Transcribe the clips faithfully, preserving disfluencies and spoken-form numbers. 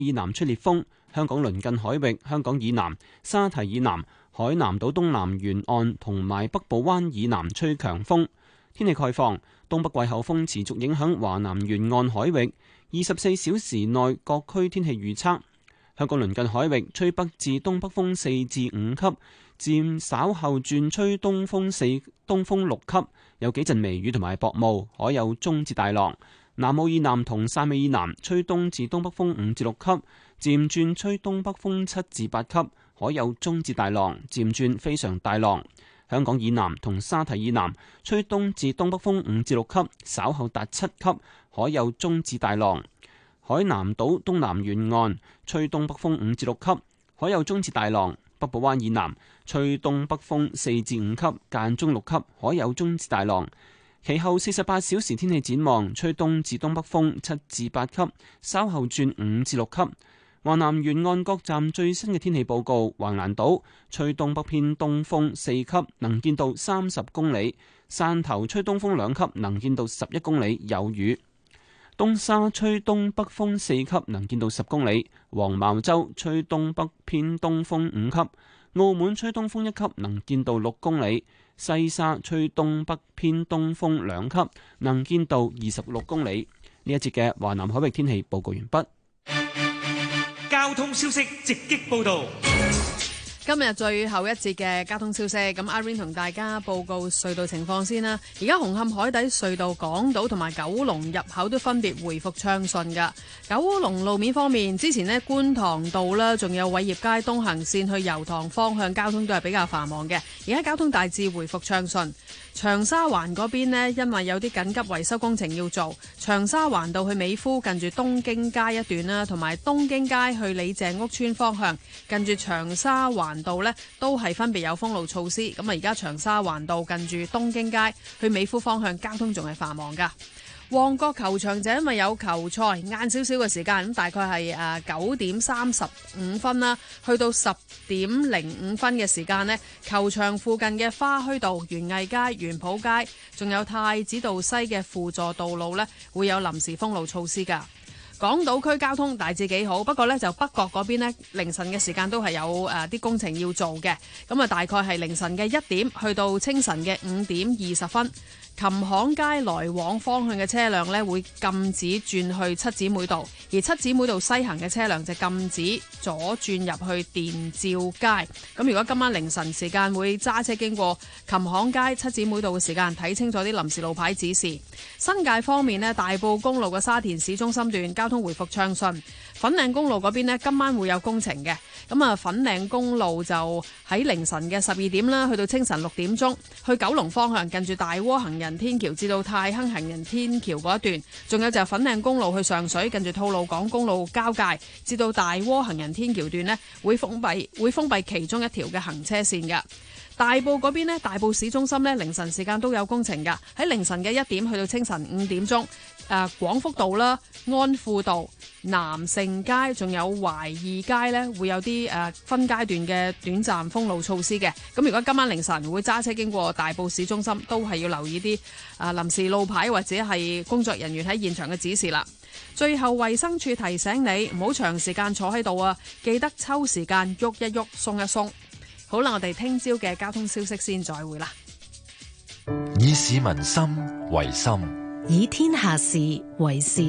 以南吹烈風，香港鄰近海域、香港以南、沙堤以南、海南島東南沿岸同埋北部灣以南吹強風。天氣概況，東北季候風持續影響華南沿岸海域，二十四小時內各區天氣預測。香港鄰近海域吹北至東北風四至五級，漸稍後轉吹東風四、東風六級，有幾陣微雨同埋薄霧，海有中至大浪。南澳以南同汕尾以南吹東至東北風五至六級，漸轉吹東北風七至八級，海有中至大浪，漸轉非常大浪。香港以南同沙堤以南吹東至東北風五至六級，稍後達七級，海有中至大浪。海南島東南沿岸吹東北風五至六級，海有中至大浪。北部灣以南吹東北風四至五級，間中六級，海有中至大浪。其後四十八小時天氣展望，吹東至東北風七至八級，稍後轉五至六級。華南沿岸各站最新嘅天氣報告：橫瀾島吹東北偏東風四級，能見度三十公里；汕頭吹東風兩級，能見度十一公里，有雨；東沙吹東北風四級，能見度十公里；黃茅洲吹東北偏東風五級；澳門吹東風一級，能見度六公里；西沙吹東北偏東風兩級，能見度二十六公里。呢一節嘅華南海域天氣報告完畢。 交通消息直擊報道。 今日最後一節嘅交通消息，咁阿 Rain 同大家報告隧道情況先啦。而家紅磡海底隧道港島同埋九龍入口都分別回復暢順噶。九龍路面方面，之前呢觀塘道啦，仲有偉業街東行線去油塘方向交通都係比較繁忙嘅。而家交通大致回復暢順。長沙灣嗰邊呢，因為有啲緊急維修工程要做，長沙灣道去美孚近住東京街一段啦，同埋東京街去李鄭屋村方向近住長沙灣道呢，都係分別有封路措施。咁啊，而家長沙灣道近住東京街去美孚方向交通仲係繁忙噶。旺角球場就因為有球賽，晏少少嘅時間，咁大概係誒九點三十五分啦，去到十點零五分嘅時間呢，球場附近嘅花墟道、園藝街、園圃街，仲有太子道西嘅輔助道路呢，會有臨時封路措施㗎。港島區交通大致幾好，不過呢就北角嗰邊呢，凌晨嘅時間都係有誒啲、呃、工程要做嘅，咁啊大概係凌晨嘅一點去到清晨嘅五點二十分。琴行街來往方向嘅車輛咧，會禁止轉去七姊妹道，而七姊妹道西行嘅車輛就禁止左轉入去電照街。咁如果今晚凌晨時間會揸車經過琴行街、七姊妹道嘅時間，睇清楚啲臨時路牌指示。新界方面咧，大埔公路嘅沙田市中心段交通回復暢順。粉嶺公路嗰邊咧，今晚會有工程嘅。咁啊，粉嶺公路就喺凌晨嘅十二點啦，去到清晨六點鐘，去九龍方向近住大窩行人天橋至到太坑行人天橋嗰一段，仲有就係粉嶺公路去上水近住吐露港公路交界至到大窩行人天橋段呢，會封閉會封閉其中一條嘅行車線㗎。大埔嗰邊呢，大埔市中心呢，凌晨時間都有工程㗎，喺凌晨嘅一點去到清晨五點鐘，誒、呃、廣福道啦、安富道、南盛街仲有懷義街呢，會有啲誒、呃、分階段嘅短暫封路措施嘅。咁如果今晚凌晨會揸車經過大埔市中心，都係要留意啲誒臨時路牌或者係工作人員喺現場嘅指示啦。最後衛生署提醒你唔好長時間坐喺度啊，記得抽時間喐一喐、鬆一鬆。好啦，我哋聽朝嘅交通消息先再會啦。 以市民心為心， 以天下事為事。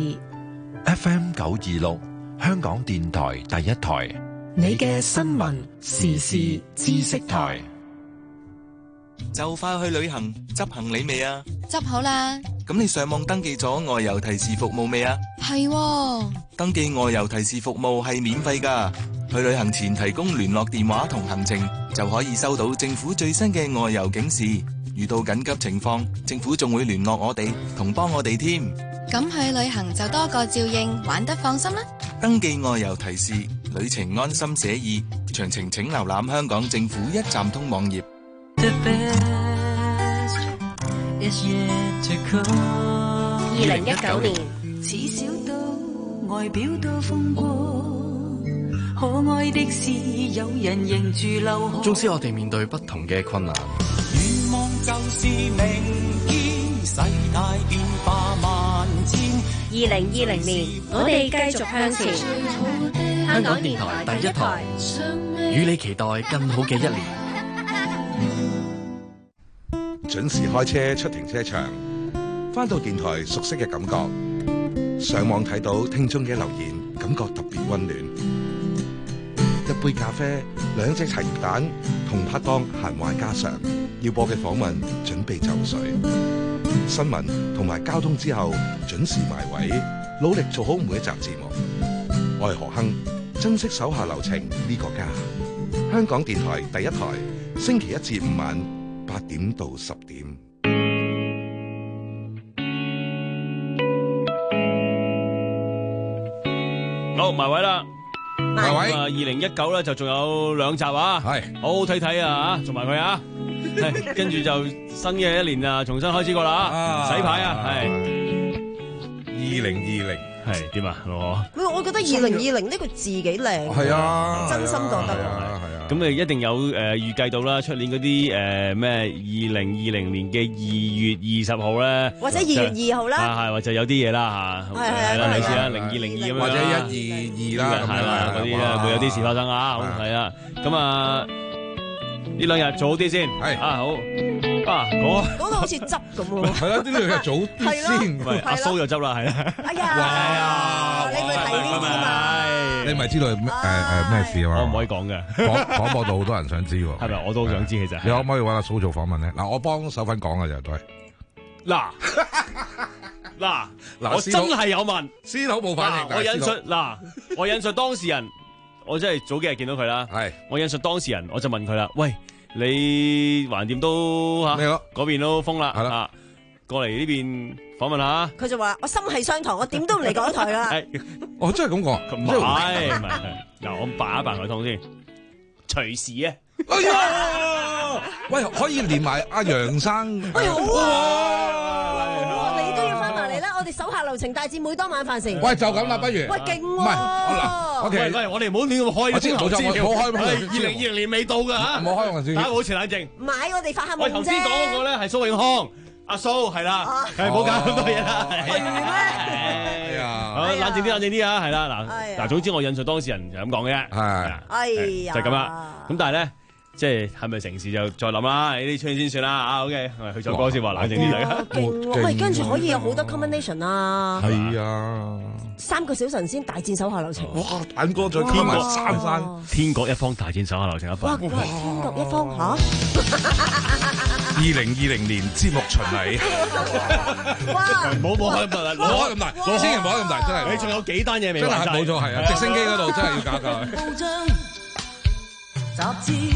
F M 九二六，香港電台第一台， 你嘅新聞時事知識台。 就快去旅行，執行李未啊？ 執好啦。 咁你上網登記咗外遊提示服務未啊？ 係喎。 登記外遊提示服務係免費㗎。去旅行前提供聯絡電話同行程，就可以收到政府最新嘅外遊警示。遇到緊急情況，政府仲會聯絡我哋，同幫我哋添。 咁去旅行就多個照應，玩得放心啦。 登記外遊提示，旅程安心寫意。詳情請瀏覽香港政府一站通網頁。 二零一九年， 似小到外表都風光，可愛的是有人認住流汗。 縱使我哋面對不同嘅困難， 願望就是明天，世態變化萬千， 二零二零年，我哋繼續向前。 香港電台第一台，與你期待更好嘅一年。 準時開車出停車場，返到電台熟悉嘅感覺，上網睇到聽眾嘅留言，感覺特別溫暖。一杯咖啡，兩隻茶葉蛋，同拍檔閒話家常，要播嘅訪問準備就緒。新聞同埋交通之後，準時埋位，努力做好每一集節目。我係何亨，珍惜手下留情呢個家。香港電台第一台，星期一至五晚八點到十點。 好，埋位啦！ 埋位。 咁啊，二零一九咧就仲有兩集啊， 係好好睇睇啊吓，做埋佢啊！係跟住就新嘅一年啊，重新開始過啦啊！洗牌啊，係二零二零係點啊？我我覺得二零二零呢個字幾靚， 係啊， 真心覺得係啊。咁你一定有誒預計到啦，出年嗰啲誒咩二零二零年嘅二月二十號咧， 或者二月二號啦， 係或者有啲嘢啦嚇，係啦，類似啦，零二零二咁樣， 或者一二二啦， 係啦，嗰啲咧會有啲事發生啊，係啊，咁啊呢兩日做好啲先，係啊好啊講講到好似執咁喎， 係啦，呢兩日早啲先， 唔係阿蘇就執啦，係啦， 哎呀，你咪睇呢啲嘛。 你咪知道咩誒誒咩事啊嘛？ 我唔可以講嘅， 廣廣播道好多人想知喎。 係咪？我都好想知其實。 你可唔可以揾阿蘇做訪問咧？嗱，我幫手份講嘅就都係。 嗱嗱嗱，我真係有問， 司徒冇反應。 我引述嗱，我引述當事人，我真係早幾日見到佢啦。 係， 我引述當事人，我就問佢啦，喂，你橫掂都嚇嗰邊都封啦，係啦，過嚟呢邊訪問下。 佢就話：我心係相同，我點都唔嚟港台啦。 我真係咁講， 唔係唔係，嗱我扮一扮佢通先，隨時啊！ 哎呀，喂，可以連埋阿楊生。 哎呀，好啊！你都要翻埋嚟啦，我哋手下留情大戰每當晚飯成。 喂，就咁啦，不如。 喂，勁喎！ 唔係，嗱， 喂喂，我哋唔好亂咁開。 我知，冇錯，冇開。 二零二零年未到㗎嚇， 冇開我先。 大家保持冷靜。 唔係，我哋發下夢啫。 我頭先講嗰個咧係蘇永康。阿蘇係啦，係唔好搞咁多嘢啦。係咩？ 哎呀， 好冷靜啲，冷靜啲啊！係啦，嗱嗱，總之我引述當事人就咁講嘅啫。 係， 哎呀， 就咁啦。咁但係咧，即係係咪成事就再諗啦？呢啲出先算啦。啊，OK，去首歌先話冷靜啲嚟。 勁，喂，跟住可以有好多 combination 啊。 係啊， 三個小神仙大戰手下留情。 哇！蛋哥再天埋三山， 天各一方大戰手下留情一方。 哇！天各一方嚇。 二零二零年節目巡禮， 哇！ 冇冇開咁大， 冇開咁大，千祈唔好開咁大，真係。 你仲有幾單嘢未？ 真係冇錯，係啊！直升機嗰度真係要搞搞。 報章雜誌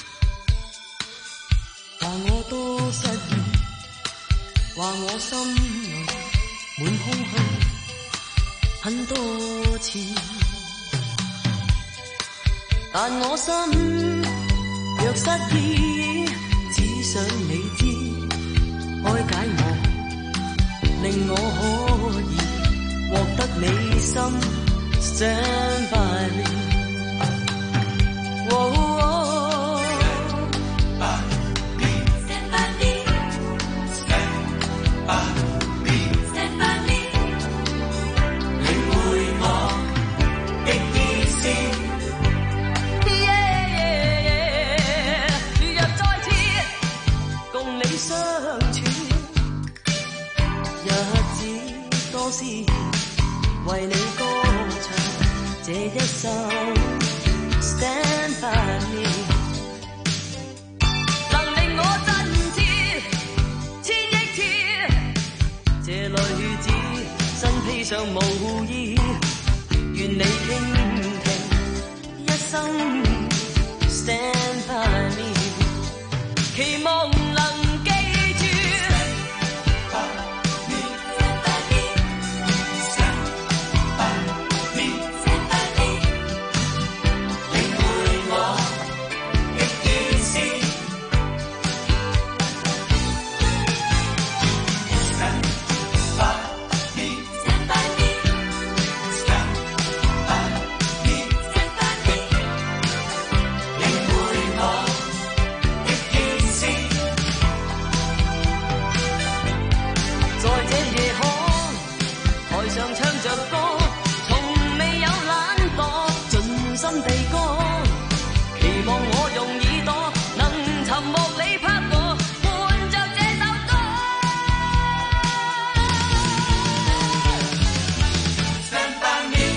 話我多失意，話我心內滿空虛很多次，但我心若失意。只想你知，開解我，令我可以獲得你心 Stand by me。哦哦 Stand by me, Stand by me, Stand by me, Stand by me， 領會我的意思。相處日子多思，為你歌唱這一首 Stand by me， 能令我振翅千億次，這女子身披上無意，願你傾聽一生 Stand by me， 期望能心地講，期望我用耳朵能尋獲你拍我，伴着這首歌。Stand by me。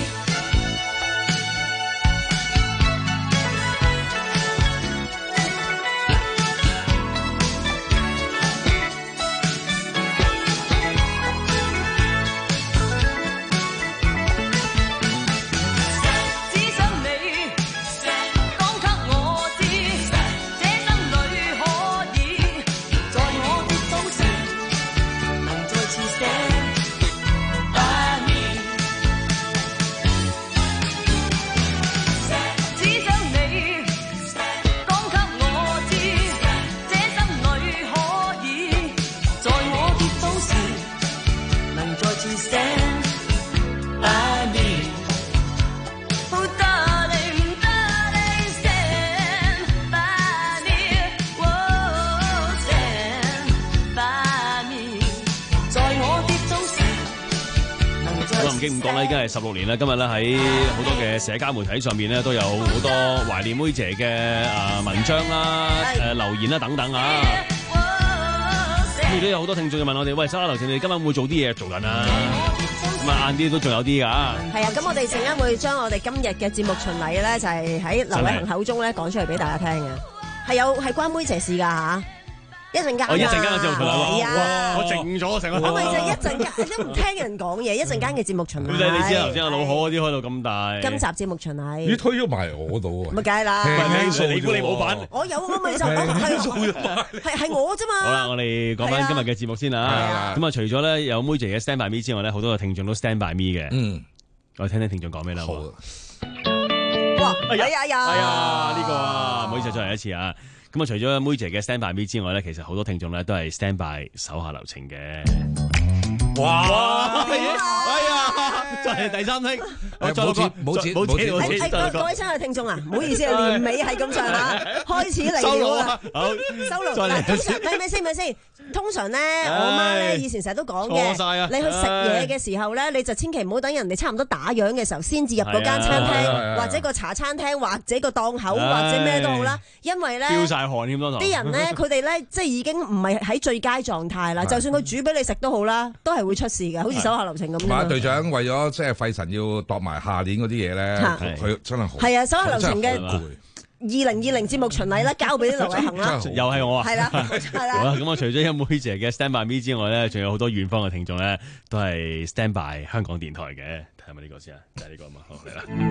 唔經唔講啦，已經係十六年啦。今日咧喺好多嘅社交媒體上面咧，都有好多懷念妹姐嘅誒文章啦、誒留言啦等等啊。咁亦都有好多聽眾就問我哋：喂，手下留情，你今晚會做啲嘢做緊啊？咁啊，晏啲都仲有啲㗎。 係啊，咁我哋陣間會將我哋今日嘅節目巡禮咧，就係喺劉偉恒口中咧講出嚟俾大家聽嘅。係有係關妹姐事㗎嚇。一陣間， 我一陣間嘅節目巡禮， 哇！ 我靜咗成個。 我咪就一陣間，你都唔聽人講嘢，一陣間嘅節目巡禮。 你知頭先阿老可嗰啲開到咁大。 今集節目巡禮。 你推咗埋我度喎。 咪梗係啦。 你估你冇版？ 我有，我咪就係係係我啫嘛。 好啦，我哋講翻今日嘅節目先啦。咁啊，除咗咧有妹姐嘅 Stand by me 之外咧，好多嘅聽眾都 Stand by me 嘅。嗯，我哋聽聽聽眾講咩啦。好。 哇！哎呀哎呀！ 哎呀，呢個啊，唔好意思，再嚟一次啊。咁啊，除咗妹姐嘅 Stand by me 之外咧，其實好多聽眾咧都係 Stand by 手下留情嘅。哇！哎呀，就係第三聽， 我再冇錢冇錢冇錢冇錢。 各位親愛聽眾啊，唔好意思啊，年尾係咁上下，開始嚟了啦。好，收爐。嗱，通常係咪先？咪先？通常咧，我媽咧以前成日都講嘅，你去食嘢嘅時候咧，你就千祈唔好等人哋差唔多打烊嘅時候先至入嗰間餐廳，或者個茶餐廳，或者個檔口，或者咩都好啦。因為咧，飆曬汗添多。 啲人咧，佢哋咧，即係已經唔係喺最佳狀態啦。就算佢煮俾你食都好啦，都係會出事嘅，好似手下留情咁樣。 馬隊長為咗即係費神要度埋下年嗰啲嘢咧，佢真係好。 係啊，手下留情嘅。二零二零節目巡禮啦，交俾啲劉偉恒啦， 又係我啊， 係啦，係啦。 好啦，咁我除咗有妹姐嘅 Stand by me 之外咧，仲有好多遠方嘅聽眾咧，都係 Stand by 香港電台嘅。睇下咪呢個先啊，就係呢個啊嘛，好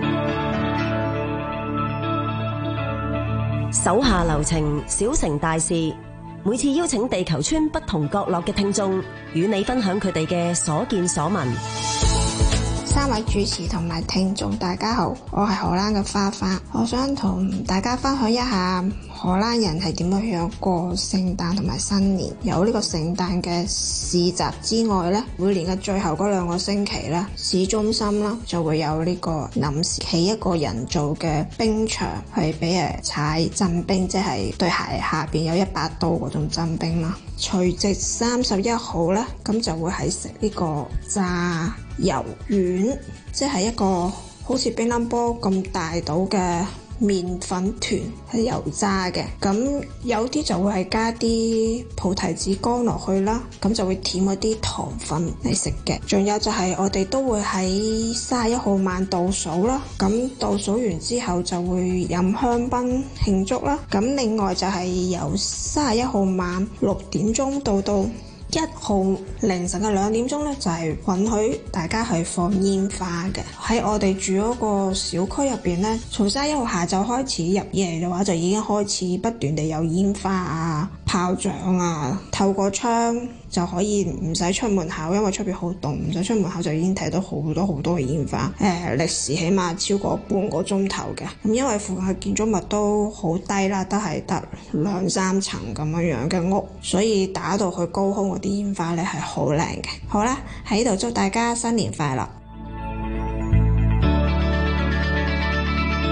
嚟啦。 手下留情，小城大事。每次邀請地球村不同角落嘅聽眾，與你分享佢哋嘅所見所聞。 三位主持同埋聽眾大家好，我係荷蘭嘅花花，我想同大家分享一下荷蘭人係點樣樣過聖誕同埋新年。有呢個聖誕嘅市集之外呢，每年嘅最後嗰兩個星期呢，市中心啦就會有呢個臨時起一個人造嘅冰場，係俾人踩真冰，即係對鞋下邊有一把刀嗰種真冰啦。除夕三十一號呢，咁就會係食呢個炸魷丸，即係一個好似乒乓波咁大島嘅麵粉團，係油炸嘅。咁有啲就會係加啲菩提子乾落去啦，咁就會舔嗰啲糖分嚟食嘅。仲有就係我哋都會喺三十一號晚倒數啦，咁倒數完之後就會飲香檳慶祝啦。咁另外就係由三十一號晚六點鐘到到一號凌晨嘅兩點鐘咧，就係允許大家去放煙花嘅。喺我哋住嗰個小區入邊咧，從三十一號下晝開始入夜嘅話，就已經開始不斷地有煙花啊、炮仗啊，透過窗就可以唔使出門口，因為出邊好凍，唔使出門口就已經睇到好多好多嘅煙花。誒、呃，歷時起碼超過半個鐘頭嘅。咁因為附近嘅建築物都好低啦，都係得兩三層咁樣樣嘅屋，所以打到去高空嗰啲煙花咧係好靚嘅。好啦，喺呢度祝大家新年快樂！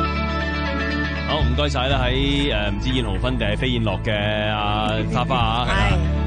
好，唔該晒啦，喺誒唔知燕豪芬定係飛燕樂嘅阿花花啊，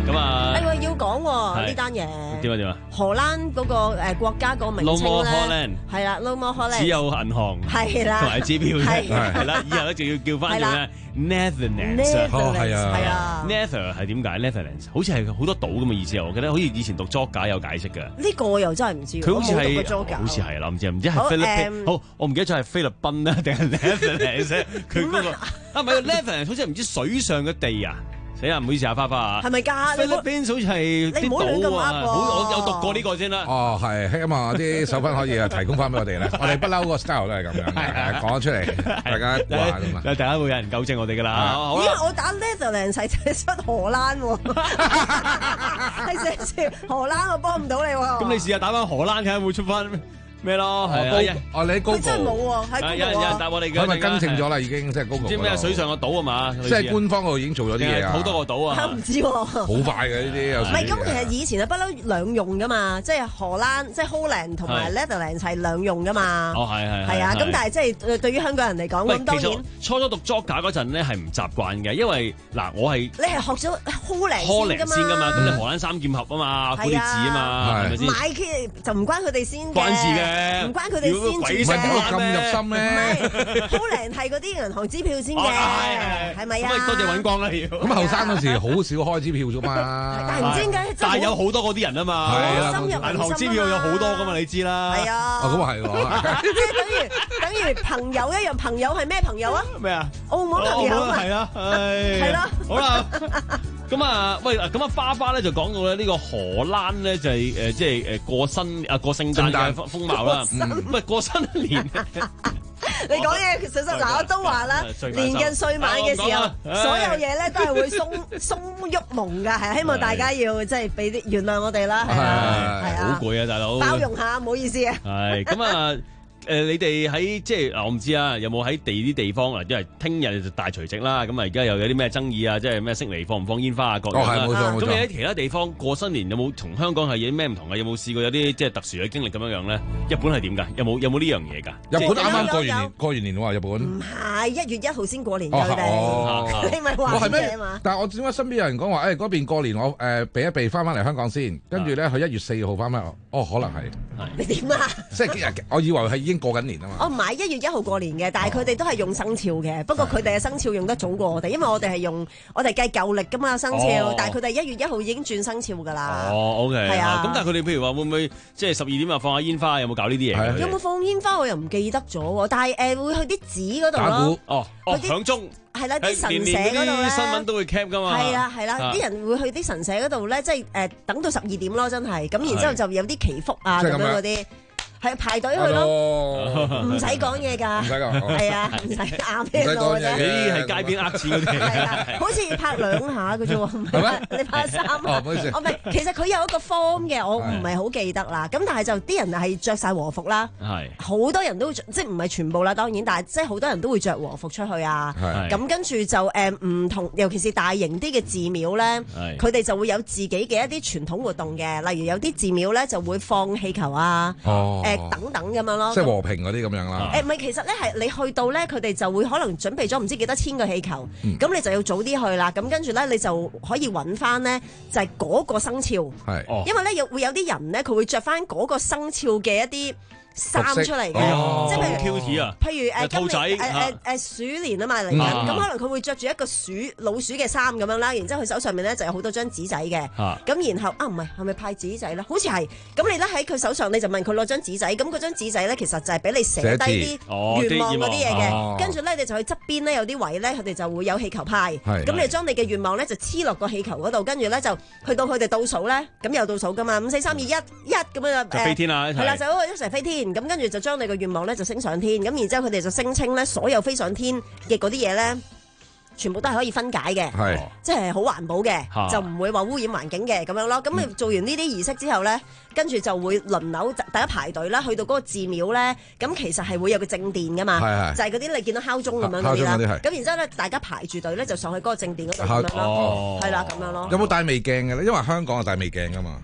咁啊， 係喎要講喎呢單嘢。 點啊點啊？ 荷蘭嗰個誒國家個名稱咧，係啦 ，No more Holland， 只有銀行係啦， 同埋支票啫， 係係啦，以後咧就要叫翻做咩 Netherlands， 哦係啊， 係啊 ，Nether 係點解 Netherlands？ 好似係好多島咁嘅意思啊！我記得好似以前讀 Geog 有解釋嘅。 呢個我又真係唔知， 佢好似係好似係啦，唔知唔知係菲律賓。好，我唔記得咗係菲律賓啦定係 Netherlands？ 佢嗰個啊唔係 Netherlands， 好似係唔知水上嘅地啊！死啊！唔好意思啊，花花啊， 係咪㗎？ 菲律賓好似係啲島啊，好我有讀過呢個先啦。 哦，係希望啲手分可以啊提供翻俾我哋咧。我哋不嬲個 style 都係咁樣嘅，講咗出嚟，大家話㗎嘛。 大家會有人糾正我哋㗎啦。 咦？我打 Netherlands 係寫出荷蘭喎，係寫住荷蘭，我幫唔到你喎。 咁你試下打翻荷蘭睇下會出翻咩咯？係啊， 哦，你喺高真係冇喎，喺高有人有人答我哋嘅， 佢咪更正咗啦，已經即係高唔知咩水上個島啊嘛？ 即係官方嗰度已經做咗啲嘢啊， 好多個島啊， 唔知喎， 好快嘅呢啲有。 唔係咁，其實以前係不嬲兩用噶嘛，即係荷蘭即係 Holland 同埋 Netherlands 係兩用噶嘛。 哦，係係係啊，咁但係即係對於香港人嚟講，咁當然初初讀 Geog 嗰陣咧係唔習慣嘅，因為嗱我係你係學咗 Holland 先㗎嘛，咁你荷蘭三劍俠啊嘛，古烈治啊嘛，係咪先？ 買就唔關佢哋先嘅， 關事嘅， 唔關佢哋。先唔係點解咁入心咧？ 唔係，Holland係嗰啲銀行支票先嘅，係咪啊？ 咁多謝尹光啦要。 咁後生嗰時好少開支票啫嘛。 但係唔知點解， 但係有好多嗰啲人啊嘛。 係啊， 銀行支票有好多噶嘛，你知啦。 係啊。 哦，咁啊係喎。 即係等於等於朋友一樣，朋友係咩朋友啊？ 咩啊？ 澳門朋友啊。 係啦， 係咯。 好啦。咁啊，喂，咁啊，花花咧就講到咧呢個荷蘭咧就係誒，即係誒過新啊過聖誕嘅風貌啦，唔係過新年。 你講嘢其實嗱，我都話啦，年近歲晚嘅時候，所有嘢咧都係會鬆鬆郁蒙㗎，係希望大家要即係俾啲原諒我哋啦，係啊，係啊， 好攰啊，大佬， 包容下，唔好意思啊。 係咁啊。誒，你哋喺即係嗱，我唔知啊，有冇喺地啲地方啊？因為聽日就大除夕啦，咁啊，而家又有啲咩爭議啊？即係咩悉尼放唔放煙花啊？各樣啦。 哦，係冇錯冇錯。 咁你喺其他地方過新年有冇同香港係有啲咩唔同啊？有冇試過有啲即係特殊嘅經歷咁樣樣咧？日本係點㗎？有冇有冇呢樣嘢㗎？ 日本啱啱過完年，過完年喎，日本。 唔係一月一號先過年㗎，佢哋。你咪話咩嘛？ 但係我點解身邊有人講話誒嗰邊過年我誒避一避翻翻嚟香港先，跟住咧佢一月四號翻翻，哦可能係。 你點啊？ 即係我以為係已經過緊年啊嘛。 唔係一月一號過年嘅，但係佢哋都係用生肖嘅。不過佢哋嘅生肖用得早過我哋，因為我哋係用我哋計舊歷噶嘛生肖，但係佢哋一月一號已經轉生肖噶啦。 哦，OK， 係啊。 咁但係佢哋譬如話會唔會即係十二點啊放下煙花？有冇搞呢啲嘢？ 有冇放煙花我又唔記得咗喎，但係誒會去啲寺嗰度咯。 哦哦，響鐘係啦，啲神社嗰度咧， 新聞都會 cap 噶嘛。 係啦係啦，啲人會去啲神社嗰度咧，即係誒等到十二點咯，真係。咁然之後就有啲祈福啊咁樣嗰啲。係排隊去咯，唔使講嘢㗎， 唔使講， 係啊，唔使啱咩路啫， 咦，係街邊呃錢嗰啲， 係啊，好似拍兩下嘅啫喎，係咪？你拍三下，哦，唔係，其實佢有一個 form 嘅，我唔係好記得啦。咁但係就啲人係着晒和服啦，係好多人都即係唔係全部啦，當然，但係即係好多人都會着和服出去啊。咁跟住就誒唔同，尤其是大型啲嘅寺廟咧，佢哋就會有自己嘅一啲傳統活動嘅，例如有啲寺廟咧就會放氣球啊，誒。等等咁樣咯， 即係和平嗰啲咁樣啦。 誒唔係，其實咧係你去到咧，佢哋就會可能準備咗唔知幾多千個氣球，咁、嗯、你就要早啲去啦。咁跟住咧，你就可以揾翻咧，就係、是、嗰個生肖。係，因為咧有會有啲人咧，佢會着翻嗰個生肖嘅一啲衫出嚟嘅， 哦、 即係譬如，譬如誒兔仔誒誒誒鼠年啊嘛嚟緊，咁、嗯、可能佢會着住一個鼠老鼠嘅衫咁樣啦，然之後佢手上面咧就有好多張紙仔嘅，咁、啊、然後啊唔係係咪派紙仔咧？好似係，咁你咧喺佢手上你就問佢攞張紙仔，咁嗰張紙仔咧其實就係俾你寫低啲願望嗰啲嘢嘅，跟住咧你就去側邊咧有啲位咧佢哋就會有氣球派，咁你將你嘅願望咧就黐落個氣球嗰度，跟住咧就去到佢哋倒數咧，咁有倒數噶嘛，五四三二一一咁樣就飛天啦， 係啦就一齊飛天。咁跟住就將你個願望咧就升上天，咁然之後佢哋就聲稱咧，所有飛上天嘅嗰啲嘢咧，全部都係可以分解嘅，係即係好環保嘅，就唔會話污染環境嘅咁樣咯。咁你做完呢啲儀式之後咧，跟住就會輪流大家排隊啦，去到嗰個寺廟咧，咁其實係會有個正殿噶嘛，就係嗰啲你見到敲鐘咁樣嗰啲啦。咁然之後咧，大家排住隊咧就上去嗰個正殿嗰度咁樣咯，係啦咁樣咯。 有冇帶味鏡嘅咧？因為香港係帶味鏡噶嘛。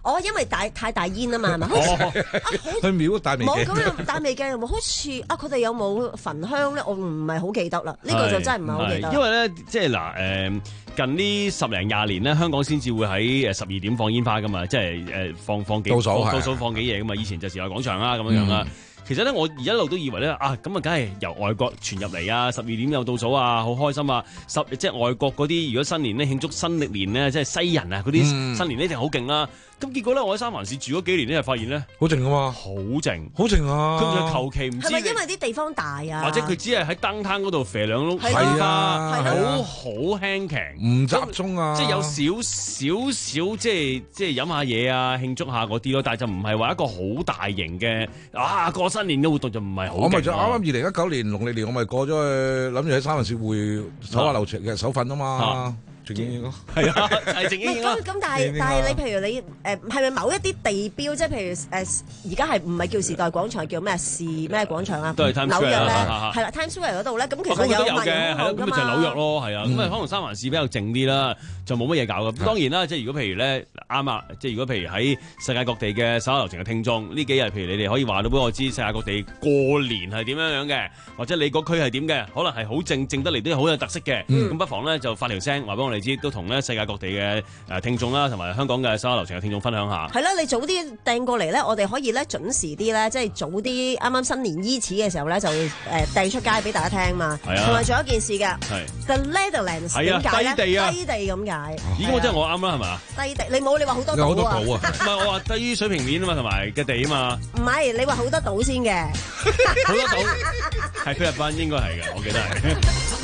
哦，因為大太大煙啊嘛，係咪？ 去廟帶味鏡。 冇咁樣帶味鏡，好似啊，佢哋有冇焚香咧？我唔係好記得啦，呢個就真係唔係好記得。 因為咧，即係嗱誒。近呢十零廿年咧，香港先至會喺誒十二點放煙花噶嘛，即係誒放放幾倒數倒數放幾夜噶嘛。以前就時代廣場啦咁樣樣啦。嗯、其實咧，我一路都以為咧啊，咁啊，梗係由外國傳入嚟啊，十二點有倒數啊，好開心啊！十即係外國嗰啲，如果新年咧慶祝新歷年咧，即係西人啊嗰啲新年呢，一定好勁啦。咁結果咧，我喺三藩市住咗幾年咧，就發現咧好靜噶嘛， 好靜， 好靜啊！ 跟住求其唔知係咪因為啲地方大啊？ 或者佢只係喺燈攤嗰度肥兩碌係啊， 好好輕騎， 唔集中啊！ 即係有少少少，即係即係飲下嘢啊，慶祝下嗰啲咯。但係就唔係話一個好大型嘅啊過新年嘅活動就唔係好。 我咪就啱啱二零一九年農曆年，我咪過咗去諗住喺三藩市會手下留情嘅手份啊嘛。靜英英咯，係啊，係靜英英咯。 咁咁，但係但係你譬如你誒係咪某一啲地標，即係譬如誒而家係唔係叫時代廣場，叫咩時咩廣場啊？ 都係 Times Square 紐約咧， 係啦 Times Square 嗰度咧，咁其實都有有嘅，係咯，咁咪就係紐約咯，係啊，咁啊可能三藩市比較靜啲啦，就冇乜嘢搞嘅。當然啦，即係如果譬如咧啱啊，即係如果譬如喺世界各地嘅手下留情嘅聽眾，呢幾日譬如你哋可以話到俾我知，世界各地過年係點樣樣嘅，或者你嗰區係點嘅，可能係好靜靜得嚟都好有特色嘅，咁不妨咧就發條聲話俾我哋知，都同咧世界各地嘅誒聽眾啦，同埋香港嘅手下留情嘅聽眾分享下。 係啦，你早啲掟過嚟咧，我哋可以咧準時啲咧，即係早啲啱啱新年伊始嘅時候咧，就誒掟出街俾大家聽嘛。係啊，同埋仲有一件事㗎。係。The Netherlands 點解咧？低地啊！低地咁解。咦？ 咁我真係我啱啦，係嘛？ 低地，你冇你話好多島啊？ 有好多島啊！ 唔係我話低於水平面啊嘛，同埋嘅地啊嘛。 唔係，你話好多島先嘅。 好多島係菲律賓應該係嘅，我記得係。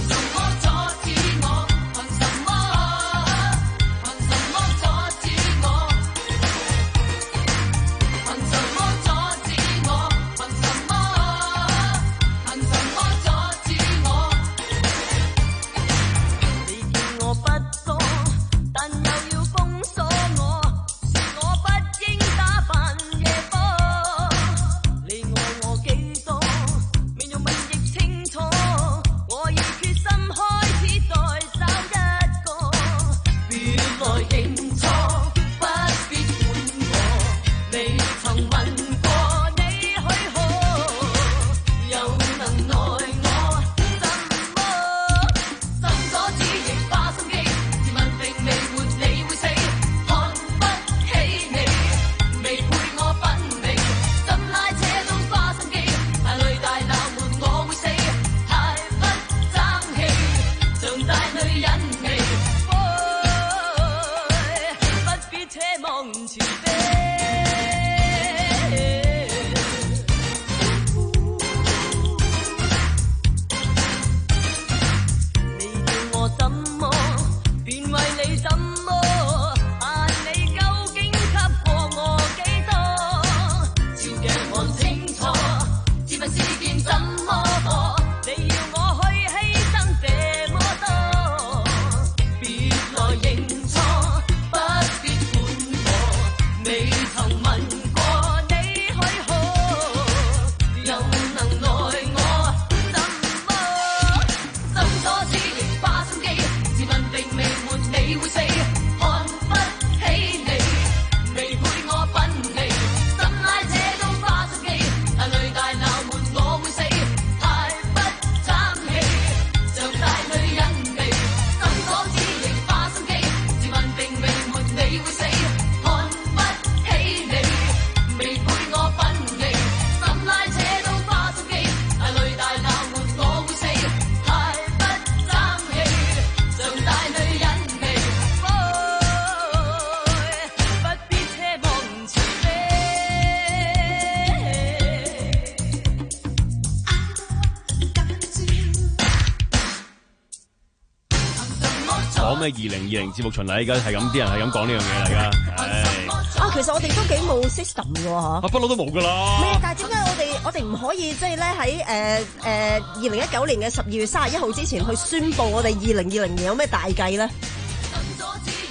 咩二零二零節目巡禮，而家係咁，啲人係咁講呢樣嘢嚟噶。 啊，其實我哋都幾冇 system 嘅喎， 啊，不嬲都冇噶啦。 咩？但係點解我哋我哋唔可以即係咧喺誒誒二零一九年嘅十二月三十一號之前去宣佈我哋二零二零年有咩大計咧？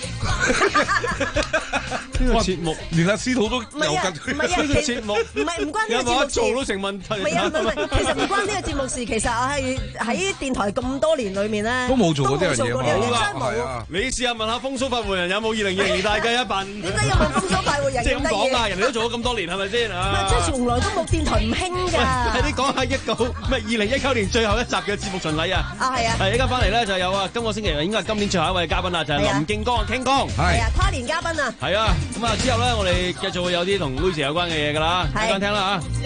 呢個節目連阿司徒都唔係啊，唔係啊， 呢個節目唔係唔關呢個節目有冇得做都成問題。 唔係啊，唔係唔係，其實唔關呢個節目事。其實我係喺電台咁多年裏面咧， 都冇做過呢樣嘢。 冇啦，係啊。 你試下問下風騷快活人有冇二零二零年大計一份？ 點解有冇風騷快活人？ 即係咁講啊！人哋都做咗咁多年，係咪先啊？ 唔係，即係從來都冇電台唔興㗎。 係你講下一九咩二零一九年最後一集嘅節目巡禮啊！ 啊係啊！ 係依家翻嚟咧就有啊，今個星期應該係今年最後一位嘉賓啦，就係林敬剛傾江。 係啊，跨年嘉賓啊！ 係啊，咁啊之後咧，我哋繼續會有啲同 Lucy 有關嘅嘢㗎啦，大家聽啦嚇。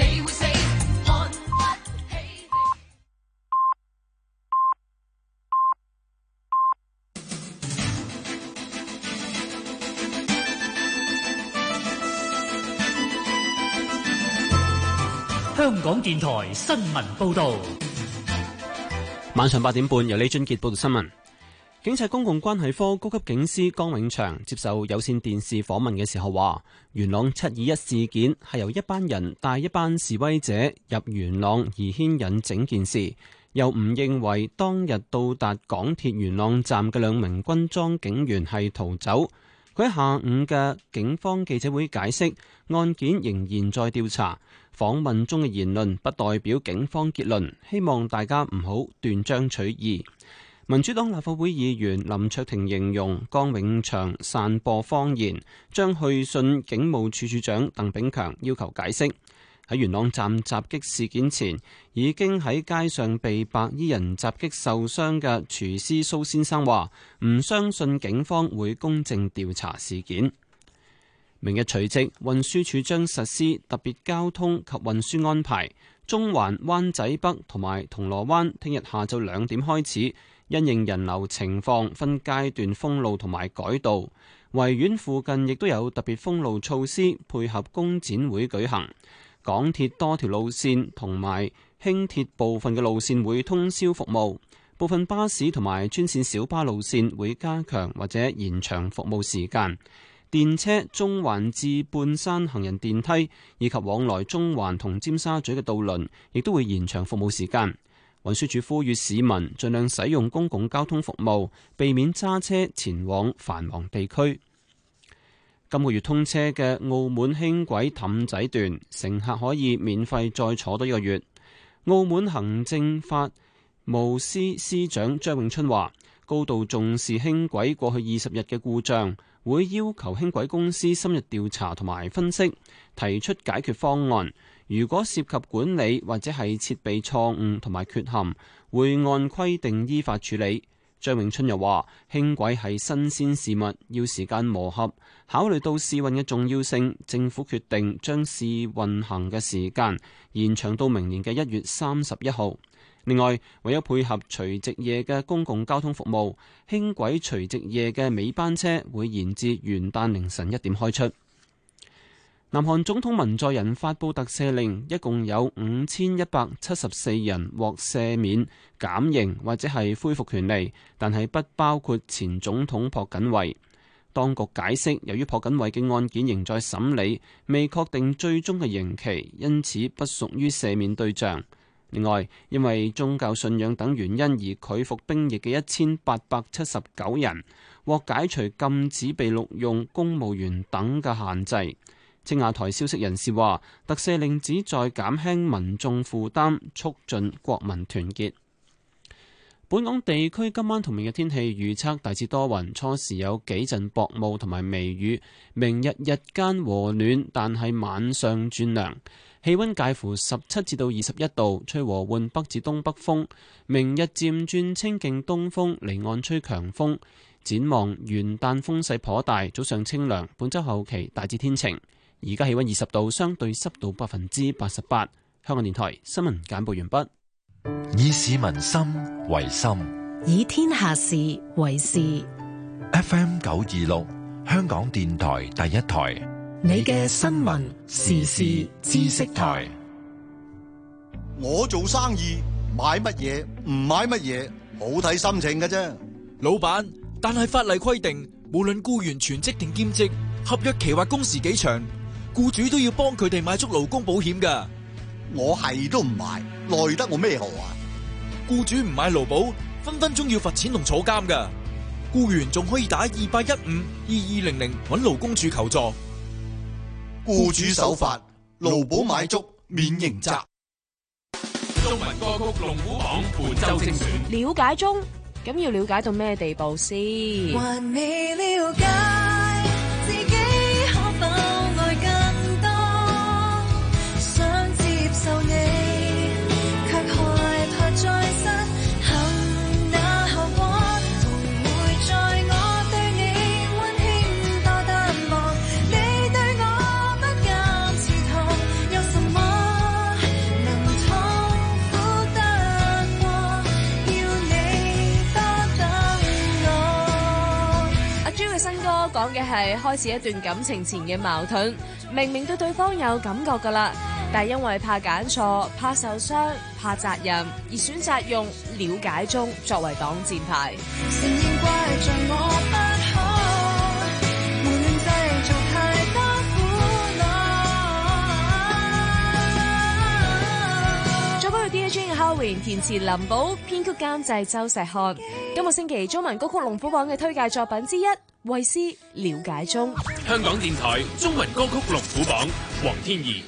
香港電台新聞報導， 晚上八點半由李俊傑報道新聞。警察公共關係科高級警司江永祥接受有線電視訪問嘅時候話，元朗七二一事件係由一班人帶一班示威者入元朗而牽引整件事，又唔認為當日到達港鐵元朗站嘅兩名軍裝警員係逃走。佢喺下午嘅警方記者會解釋，案件仍然在調查，訪問中嘅言論不代表警方結論，希望大家唔好斷章取義。民主黨立法會議員林卓廷形容江永祥散播謊言，將去信警務處處長鄧炳強要求解釋。喺元朗站襲擊事件前，已經喺街上被白衣人襲擊受傷嘅廚師蘇先生話，唔相信警方會公正調查事件。明日除夕，運輸署將實施特別交通及運輸安排，中環、灣仔北同埋銅鑼灣聽日下晝兩點開始，因應人流情況分階段封路同埋改道。維園附近亦都有特別封路措施，配合工展會舉行。港鐵多條路線同埋輕鐵部分嘅路線會通宵服務，部分巴士同埋專線小巴路線會加強或者延長服務時間。電車中環至半山行人電梯以及往來中環同尖沙咀嘅渡輪亦都會延長服務時間。運輸署呼籲市民盡量使用公共交通服務，避免揸車前往繁忙地區。今個月通車嘅澳門輕軌氹仔段，乘客可以免費再坐多一個月。澳門行政法務司司長張永春話，高度重視輕軌過去二十日嘅故障，會要求輕軌公司深入調查同埋分析，提出解決方案。如果涉及管理或者係設備錯誤同埋缺陷，會按規定依法處理。張永春又話，輕軌係新鮮事物，要時間磨合。考慮到試運嘅重要性，政府決定將試運行嘅時間延長到明年嘅一月三十一號。另外，為咗配合除夕夜嘅公共交通服務，輕軌除夕夜嘅尾班車會延至元旦凌晨一點開出。南韓總統文在寅發布特赦令，一共有五千一百七十四人獲赦免、減刑或者係恢復權利，但係不包括前總統朴槿惠。當局解釋，由於朴槿惠嘅案件仍在審理，未確定最終嘅刑期，因此不屬於赦免對象。另外，因為宗教信仰等原因而拒服兵役嘅一千八百七十九人，獲解除禁止被錄用公務員等嘅限制。青瓦台消息人士話，特赦令旨在減輕民眾負擔，促進國民團結。本港地區今晚同明日天氣預測大致多雲，初時有幾陣薄霧同埋微雨。明日日間和暖，但係晚上轉涼，氣溫介乎十七至到二十一度，吹和緩北至東北風。明日漸轉清勁東風，離岸吹強風。展望元旦風勢頗大，早上清涼，本週後期大致天晴。而家氣溫二十度，相對濕度百分之八十八。香港電台新聞簡報完畢。 以市民心為心， 以天下事為事。 F M 九二六，香港電台第一台， 你嘅新聞時事知識台。 我做生意買乜嘢唔買乜嘢，好睇心情㗎啫。 老闆，但係法例規定，無論僱員全職定兼職，合約期或工時幾長，僱主都要幫佢哋買足勞工保險㗎。 我係都唔買，奈得我咩何啊？ 僱主唔買勞保，分分鐘要罰錢同坐監㗎。 僱員仲可以打二八一五二二零零揾勞工處求助。 僱主守法，勞保買足免刑責。 中文歌曲龍虎榜本周精選， 了解中，咁要了解到咩地步先？ 還未了解自己可否愛更多，想接受你，卻害怕再失衡那後果，徘徊在我對你溫馨多淡漠，你對我不敢刺痛，有什麼能痛苦得過，要你多等我。 阿朱嘅新歌講嘅係開始一段感情前嘅矛盾，明明對對方有感覺㗎啦，但係因為怕揀錯、怕受傷、怕責任，而選擇用了解中作為擋箭牌。 承認怪在我不可，無論製造太多苦惱。 作曲嘅 D J Howard 填詞林寶，編曲監製周石漢。今個星期中文歌曲龍虎榜嘅推介作品之一，衛詩了解中。 香港電台中文歌曲龍虎榜，黃天怡。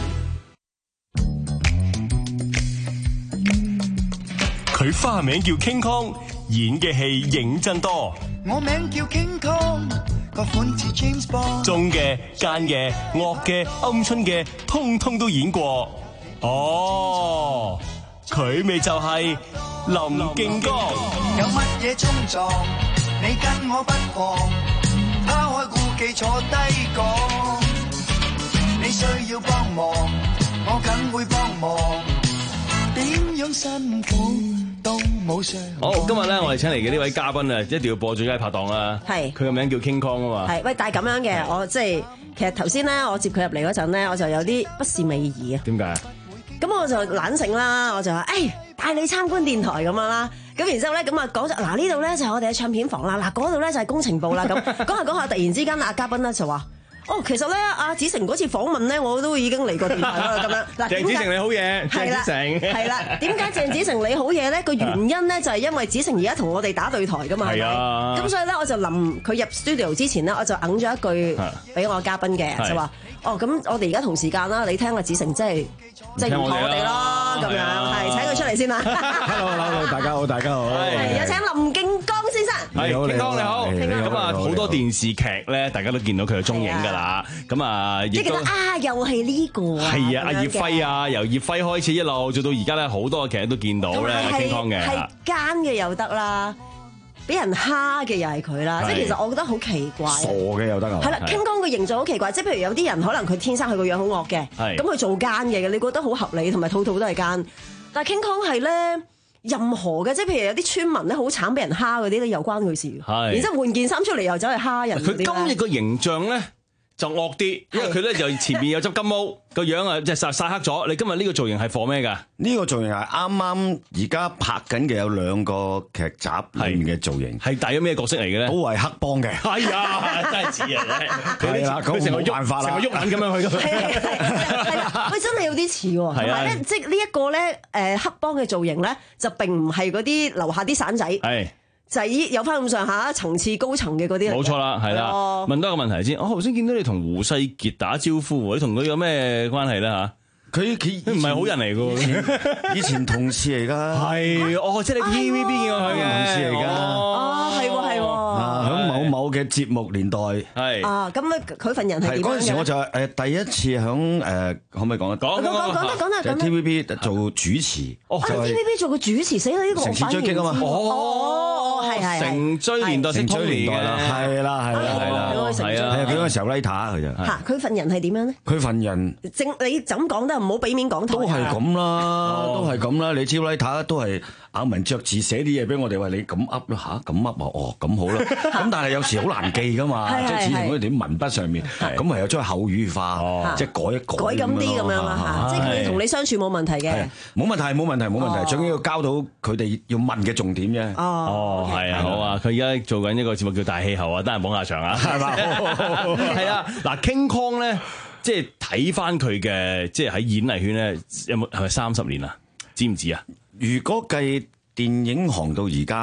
佢花名叫 King Kong，演嘅戲認真多。 我名叫 King Kong，個款似 James Bond。 忠嘅、奸嘅、惡嘅、鵪鶉嘅，通通都演過。哦，佢咪就係林敬剛。 有乜嘢衝撞，你跟我不妨，拋開顧忌坐低講。你需要幫忙，我梗會幫忙。點樣辛苦都冇傷。 好，今日咧我哋請嚟嘅呢位嘉賓啊，一定要播最佳拍檔啦。 係， 佢個名叫 King Kong 啊嘛。 係，喂，但係咁樣嘅，我即係其實頭先咧，我接佢入嚟嗰陣咧，我就有啲不是味兒啊。 點解？ 咁我就懶醒啦，我就話，誒，帶你參觀電台咁樣啦。咁然之後咧，咁啊講咗，嗱呢度咧就係我哋嘅唱片房啦，嗱嗰度咧就係工程部啦。咁講下講下，突然之間阿嘉賓咧就話。哦，其實咧，阿子誠嗰次訪問咧，我都已經嚟過電台啦，咁樣。嗱， 鄭子誠你好嘢，鄭子誠係啦，點解鄭子誠你好嘢咧？個原因咧就係因為子誠而家同我哋打對台噶嘛，係啊。 咁所以咧，我就臨佢入 studio 之前咧，我就揞咗一句俾我嘉賓嘅，就話：哦，咁我哋而家同時間啦，你聽阿子誠即係即係唔妥我哋咯，咁樣係請佢出嚟先啦。 Hello，Hello，大家好，大家好。 係有請林敬剛先生。 係，敬剛你好。咁啊，好多電視劇咧，大家都見到佢嘅蹤影㗎啦。咁啊， 即係覺得啊，又係呢個啊。 係啊，阿葉輝啊，由葉輝開始一路做到而家咧，好多嘅劇都見到咧，敬剛嘅。 係奸嘅又得啦，俾人蝦嘅又係佢啦。即係其實我覺得好奇怪。 傻嘅又得啊。 係啦，敬剛個形象好奇怪，即係譬如有啲人可能佢天生佢個樣好惡嘅，咁佢做奸嘅，你覺得好合理，同埋套套都係奸。但係敬剛係咧。任何嘅，即係譬如有啲村民咧好慘，俾人蝦嗰啲咧，又關佢事。係，然之後換件衫出嚟又走去蝦人。 佢今日個形象咧就惡啲，因為佢咧就前面有執金毛，個樣啊即係曬曬黑咗。你今日呢個造型係放咩㗎？ 呢個造型係啱啱而家拍緊嘅有兩個劇集裏面嘅造型， 係帶咗咩角色嚟嘅咧？ 都係黑幫嘅。 係啊，真係似啊！ 係啦，咁成個辦法啦， 成個喐眼咁樣去㗎。 係係係啦，喂，真係有啲似喎。同埋咧，即係呢一個咧，誒黑幫嘅造型咧，就並唔係嗰啲樓下啲散仔。係。就係有翻咁上下層次高層嘅嗰啲， 冇錯啦，係啦。問多一個問題先，我頭先見到你同胡世傑打招呼，你同佢有咩關係咧嚇？ 佢佢唔係好人嚟㗎， 以前同事嚟㗎。 係，哦，即係你 T V B 見過佢嘅同事嚟㗎。 哦，係喎，係喎。 啊，喺某某嘅節目年代係。 啊，咁咧佢份人係點樣嘅？ 嗰陣時我就誒第一次響誒可唔可以講啊？ 講講講得講得講得。 T V B 做主持。 哦，喺 T V B 做個主持，死啦！呢個城市追擊啊嘛。 哦，係係。 成追年代， 成追年代啦，係啦係啦係啦，係啊，佢嗰個時候 Later 佢就嚇，佢份人係點樣咧？ 佢份人正你就咁講得，唔好俾面講台。 都係咁啦，都係咁啦。你知 Later 都係咬文嚼字寫啲嘢俾我哋話你咁噏啦嚇，咁噏啊哦咁好啦。咁但係有時好難記噶嘛，即係始終嗰啲文筆上面，咁唯有將口語化，即係改一改。 改咁啲咁樣啦嚇，即係佢哋同你相處冇問題嘅。 冇問題冇問題冇問題，最緊要交到佢哋要問嘅重點啫。 哦，係啊，好啊，佢而家做緊一個節目叫大氣候啊，得閒捧下場啊，係嘛？係啊，嗱 King Kong 咧，即係睇翻佢嘅，即係喺演藝圈咧，有冇係咪三十年啊？知唔知啊？ 如果計電影行到而家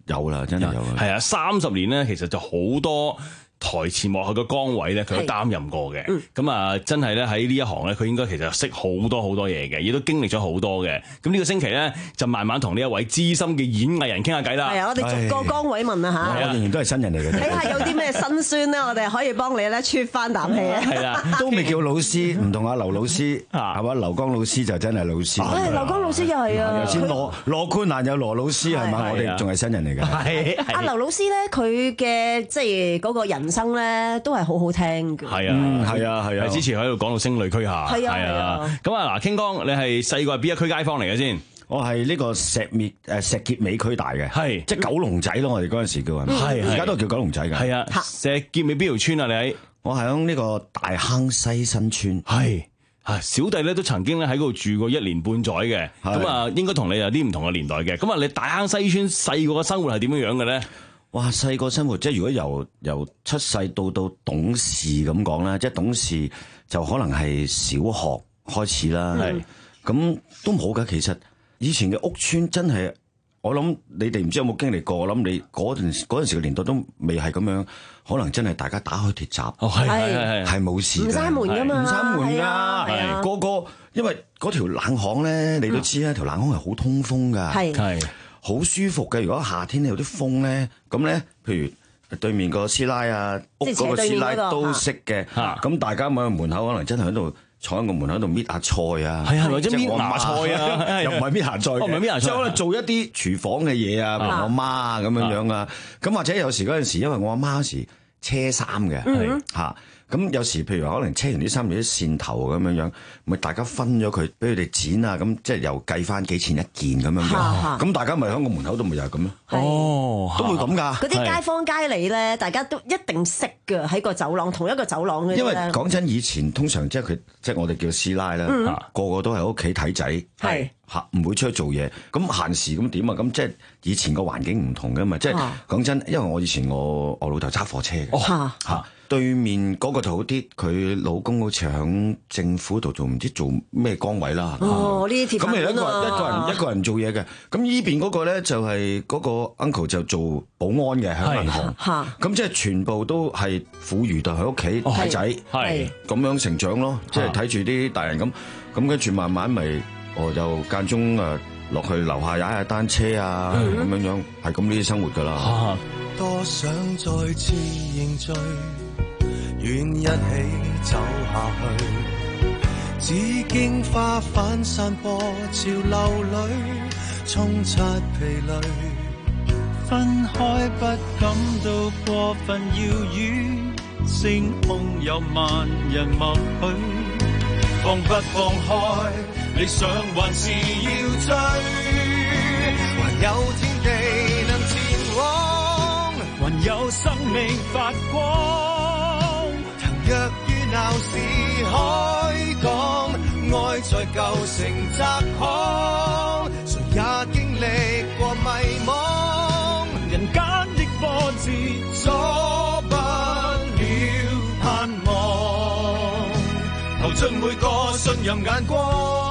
有啦，真係有啦。 係啊，三十年咧，其實就好多台前幕後嘅崗位咧，佢都擔任過嘅。咁啊，真係咧喺呢一行咧，佢應該其實識好多好多嘢嘅，亦都經歷咗好多嘅。咁呢個星期咧，就慢慢同呢一位資深嘅演藝人傾下偈啦。 係啊，我哋逐個崗位問啊嚇。 我仍然都係新人嚟嘅。 睇下有啲咩辛酸咧，我哋可以幫你咧出翻啖氣啊。 係啦，都未叫老師，唔同阿劉老師係嘛？劉江老師就真係老師。 誒，劉江老師又係啊。 頭先羅羅冠蘭有羅老師係嘛？我哋仲係新人嚟嘅。 係。阿劉老師咧，佢嘅即係嗰個人生咧，都係好好聽嘅。 係啊，係啊，係啊。之前喺度講到聲淚俱下。係啊，係啊。咁啊，嗱，傾江，你係細個係邊一區街坊嚟嘅先？ 我係呢個石硤誒石硤尾區大嘅，係即係九龍仔咯。我哋嗰陣時叫係咪？係而家都叫九龍仔㗎。 係啊，石硤尾邊條村啊？你喺？ 我係響呢個大坑西新村。 係啊，小弟咧都曾經咧喺嗰度住過一年半載嘅。咁啊，應該同你有啲唔同嘅年代嘅。咁啊，你大坑西村細個嘅生活係點樣樣嘅咧？ 哇！細個生活即係如果由由出世到到懂事咁講啦，即係懂事就可能係小學開始啦。係咁都冇㗎。其實以前嘅屋村真係，我諗你哋唔知有冇經歷過。我諗你嗰陣嗰陣時嘅年代都未係咁樣，可能真係大家打開鐵閘， 係係係冇事， 唔閂門㗎嘛， 唔閂門㗎， 係個個因為嗰條冷巷咧，你都知啦，條冷巷係好通風㗎， 係係。好舒服嘅，如果夏天有啲風咧，咁咧，譬如對面個師奶啊，屋嗰個師奶都識嘅，咁大家喺門口可能真係喺度坐喺個門口度搣下菜啊， 係啊，或者搣芽菜啊， 又唔係搣芽菜， 唔係搣芽菜， 即係可能做一啲廚房嘅嘢啊，同我媽啊咁樣樣啊，咁或者有時嗰陣時，因為我阿媽嗰時車衫嘅，嚇。咁有時譬如話可能車完啲衫有啲線頭咁樣樣，咪大家分咗佢，俾佢哋剪啊，咁即係又計翻幾錢一件咁樣嘅。咁大家咪喺個門口度咪又係咁咯。 哦， 都會咁㗎。 嗰啲街坊街里咧，大家都一定識㗎，喺個走廊同一個走廊嘅。 因為講真，以前通常即係佢即係我哋叫師奶啦，個個都喺屋企睇仔，係嚇唔會出去做嘢。咁閒時咁點啊？咁即係以前個環境唔同㗎嘛。即係講真，因為我以前我我老豆揸貨車嘅嚇。對面嗰個就好啲，佢老公好似響政府度做唔知做咩崗位啦。 哦，呢啲鐵飯碗啊！ 咁咪一個人一個人一個人做嘢嘅。咁依邊嗰個咧就係嗰個 uncle 就做保安嘅喺銀行。嚇！咁即係全部都係婦孺就喺屋企睇仔，係咁樣成長咯。即係睇住啲大人咁，咁跟住慢慢咪我就間中誒落去樓下踩下單車啊，咁樣樣係咁呢啲生活㗎啦。 多想再次認罪，願一起走下去。只經花瓣散播潮流裏，沖刷疲累。分開不感到過分遙遠，星空有萬人默許。放不放開，理想還是要追，還有天地能前往，還有生命發光。騰若於鬧市海港，愛在舊城窄巷，誰也經歷過迷惘，人間的波折阻不了盼望，投盡每個信任眼光。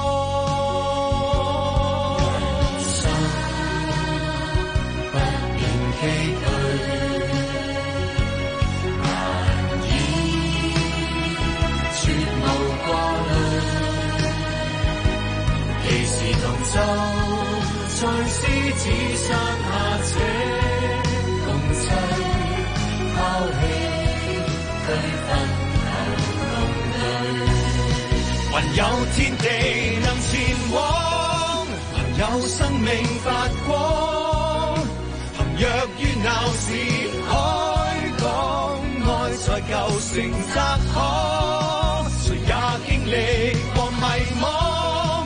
就在獅子山下且共濟，拋棄區分後共對，還有天地能前往，還有生命發光。行若於鬧市海港，愛在舊城窄巷，誰也經歷過迷惘。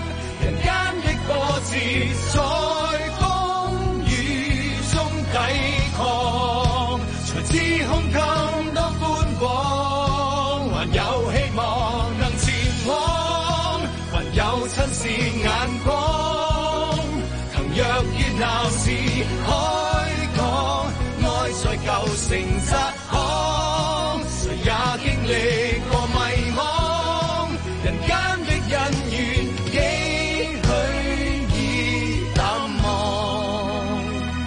在風雨中抵抗，才知胸襟多寬廣，還有希望能前往，還有親視眼光。騰若於鬧市海港，愛在舊城窄巷，誰也經歷過迷惘，人間的恩怨幾許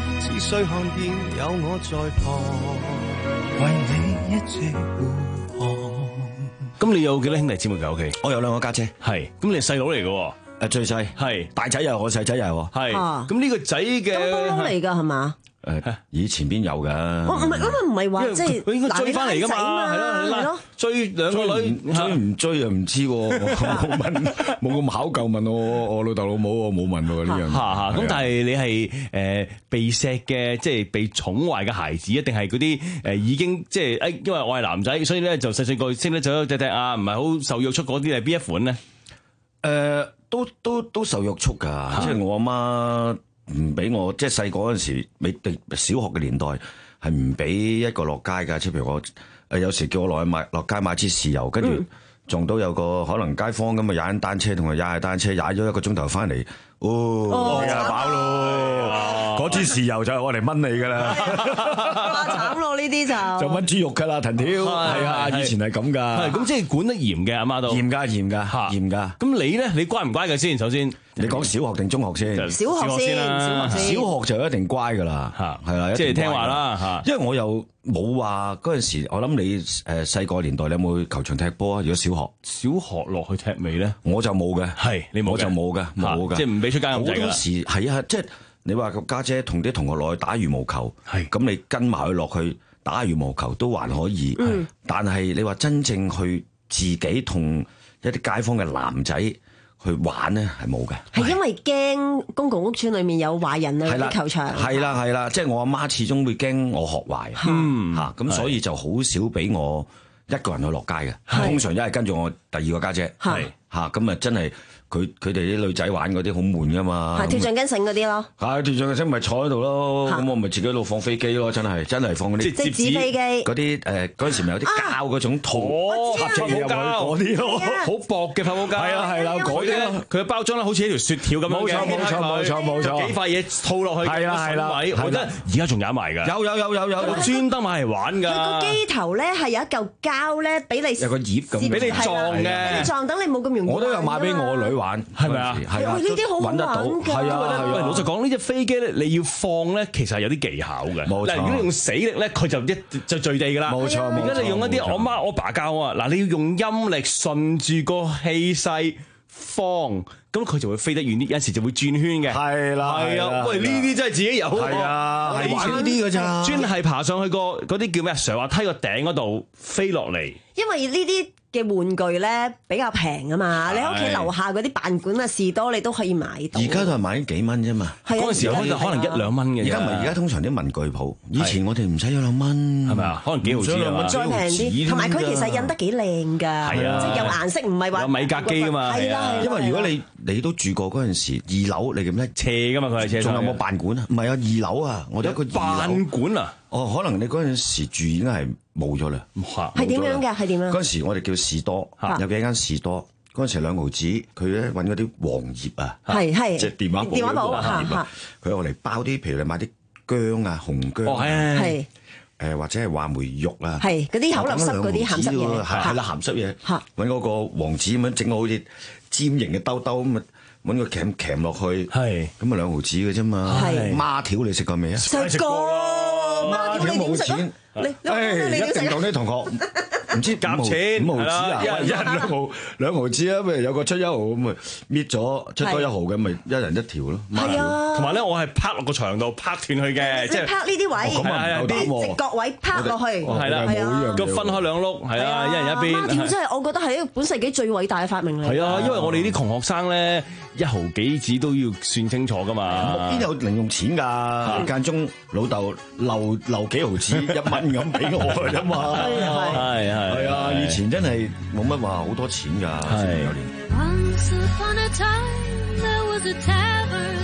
須看見有我在旁，為你一直護航。 咁你有幾多兄弟姊妹㗎？屋企我有兩個家姐， 係。咁你係細佬嚟嘅喎？ 誒最細係， 大仔又係我，細仔又係我。 係。咁呢個仔嘅咁多嚟㗎係嘛？ 誒，以前邊有㗎？ 我唔係咁啊，唔係話即係佢應該追翻嚟㗎嘛，係咯係咯，追兩個女， 追唔追又唔知喎，冇問，冇咁考究問我我老豆老母，我冇問喎呢樣。 嚇嚇，咁但係你係誒被錫嘅，即係被寵壞嘅孩子，一定係嗰啲誒已經即係誒，因為我係男仔，所以咧就細細個識得走走趯趯啊，唔係好受約束嗰啲係邊一款咧？ 誒，都都都受約束㗎，即係我阿媽。唔俾我，即係細個嗰陣時，未小學嘅年代係唔俾一個落街㗎。即係譬如我誒有時叫我落去買落街買支豉油，跟住撞到有個可能街坊咁啊踩緊單車，同佢踩下單車，踩咗一個鐘頭翻嚟，哦，呀飽咯，嗰支豉油就係我嚟炆你㗎啦， 哇慘咯呢啲就就炆豬肉㗎啦，藤條係啊，以前係咁㗎， 係咁即係管得嚴嘅阿媽都嚴㗎嚴㗎嚴㗎。 咁你咧，你乖唔乖嘅先？首先。 你講小學定中學先？ 小學先，小學先。 小學就一定乖噶啦，係啦， 即係聽話啦。 因為我又冇話嗰陣時，我諗你誒細個年代你有冇去球場踢波啊？如果小學， 小學落去踢未咧？ 我就冇嘅， 係你冇， 我就冇嘅，冇嘅。 即係唔俾出街咁滯㗎啦。 好多時係啊，即係你話個家姐同啲同學落去打羽毛球，係咁你跟埋佢落去打羽毛球都還可以，但係你話真正去自己同一啲街坊嘅男仔去玩咧係冇嘅， 係因為驚公共屋邨裏面有壞人啊，啲球場係啦係啦，即係我阿媽始終會驚我學壞， 嗯嚇咁所以就好少俾我一個人去落街嘅，通常一係跟住我第二個家姐，係嚇咁啊真係。佢佢哋啲女仔玩嗰啲好悶噶嘛， 係跳橡筋繩嗰啲咯， 係跳橡筋繩咪坐喺度咯，咁我咪自己喺度放飛機咯，真係真係放嗰啲折紙飛機，嗰啲誒嗰陣時咪有啲膠嗰種套插住入去嗰啲咯，好薄嘅發泡膠， 係啦係啦嗰啲咯， 佢嘅包裝咧好似一條雪條咁樣嘅， 冇錯冇錯冇錯， 幾塊嘢套落去， 係啦係啦， 我覺得而家仲有埋㗎， 有有有有有， 我專登買嚟玩㗎。 佢個機頭咧係有一嚿膠咧俾你有個葉咁， 俾你撞嘅， 俾你撞等你冇咁容易。 我都有買俾我女玩， 係咪啊？ 係啊， 呢啲好玩㗎。 係啊， 喂，老實講，呢隻飛機咧，你要放咧，其實係有啲技巧嘅。 冇錯。 嗱，如果你用死力咧，佢就一就墜地㗎啦。 冇錯冇錯。 而家你用一啲我媽我爸教我啊，嗱，你要用音力順住個氣勢放，咁佢就會飛得遠啲，有時就會轉圈嘅。 係啦， 係啊。喂，呢啲真係自己有。 係啊，係玩呢啲㗎咋。 專係爬上去個嗰啲叫咩啊？上滑梯個頂嗰度飛落嚟。 因為呢啲嘅玩具咧比較平啊嘛，你喺屋企樓下嗰啲辦館啊、士多你都可以買到。 而家都係買幾蚊啫嘛， 嗰陣時可能可能一兩蚊嘅。 而家唔係，而家通常啲文具鋪，以前我哋唔使一兩蚊， 係咪啊？可能幾毫紙啊嘛， 再平啲，同埋佢其實印得幾靚㗎， 係啊， 即係有顏色，唔係話有米格機㗎嘛。 係啦， 因為如果你你都住過嗰陣時，二樓你記唔記得斜㗎嘛？佢係斜。 仲有冇辦館啊？唔係啊，二樓啊，我哋一個辦館啊。 哦，可能你嗰陣時住已經係冇咗啦。 係點樣㗎？係點樣？ 嗰陣時我哋叫士多，有幾間士多。嗰陣時兩毫子，佢咧揾嗰啲黃葉啊， 係係即係電話簿嗰啲黃葉啊，佢用嚟包啲，譬如你買啲薑啊、紅薑， 係誒或者係話梅肉啊， 係嗰啲口流濕嗰啲鹹濕嘢， 係啦鹹濕嘢，揾嗰個黃紙咁樣整到好似尖形嘅兜兜咁啊，揾個鉗鉗落去，係咁啊兩毫子嘅啫嘛，孖條你食過未啊？ 食過，孖條你點食啊？你誒一定同啲同學。唔知夾錢五毫子啊，一人兩毫兩毫子啊，咪有個出一毫咁咪搣咗出多一毫嘅，咪一人一條咯。 係啊， 同埋咧，我係拍落個牆度拍斷佢嘅， 即係拍呢啲位， 咁啊唔夠膽直角位拍落去， 係啦，咁分開兩碌，係啦，一人一邊。 孖條真係我覺得係一個本世紀最偉大嘅發明嚟。 係啊，因為我哋啲窮學生咧，一毫幾紙都要算清楚噶嘛。 邊有零用錢㗎？間中老豆留留幾毫紙一蚊咁俾我㗎嘛。 係係。 係啊，以前真係冇乜話好多錢㗎。係。 Once upon a time there was a tavern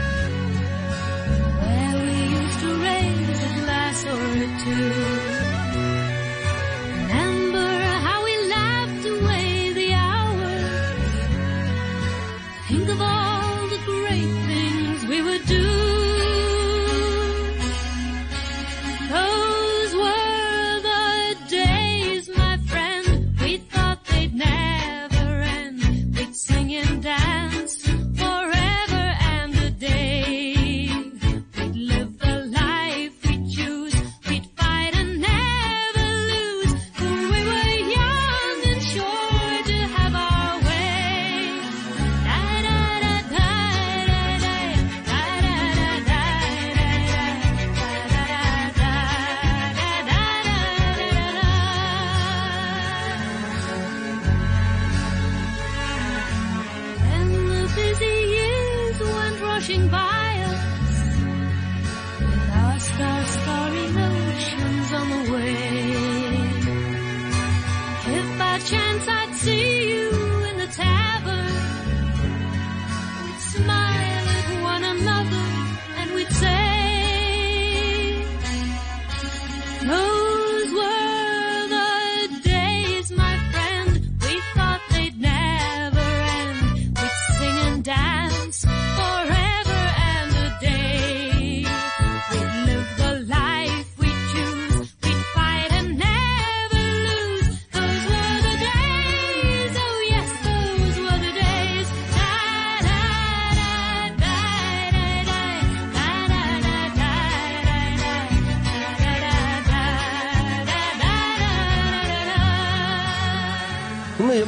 where we used to raise a glass or two. Remember how we laughed away the hours. Think of all the great things we would do. Never end. We'd sing and dance forever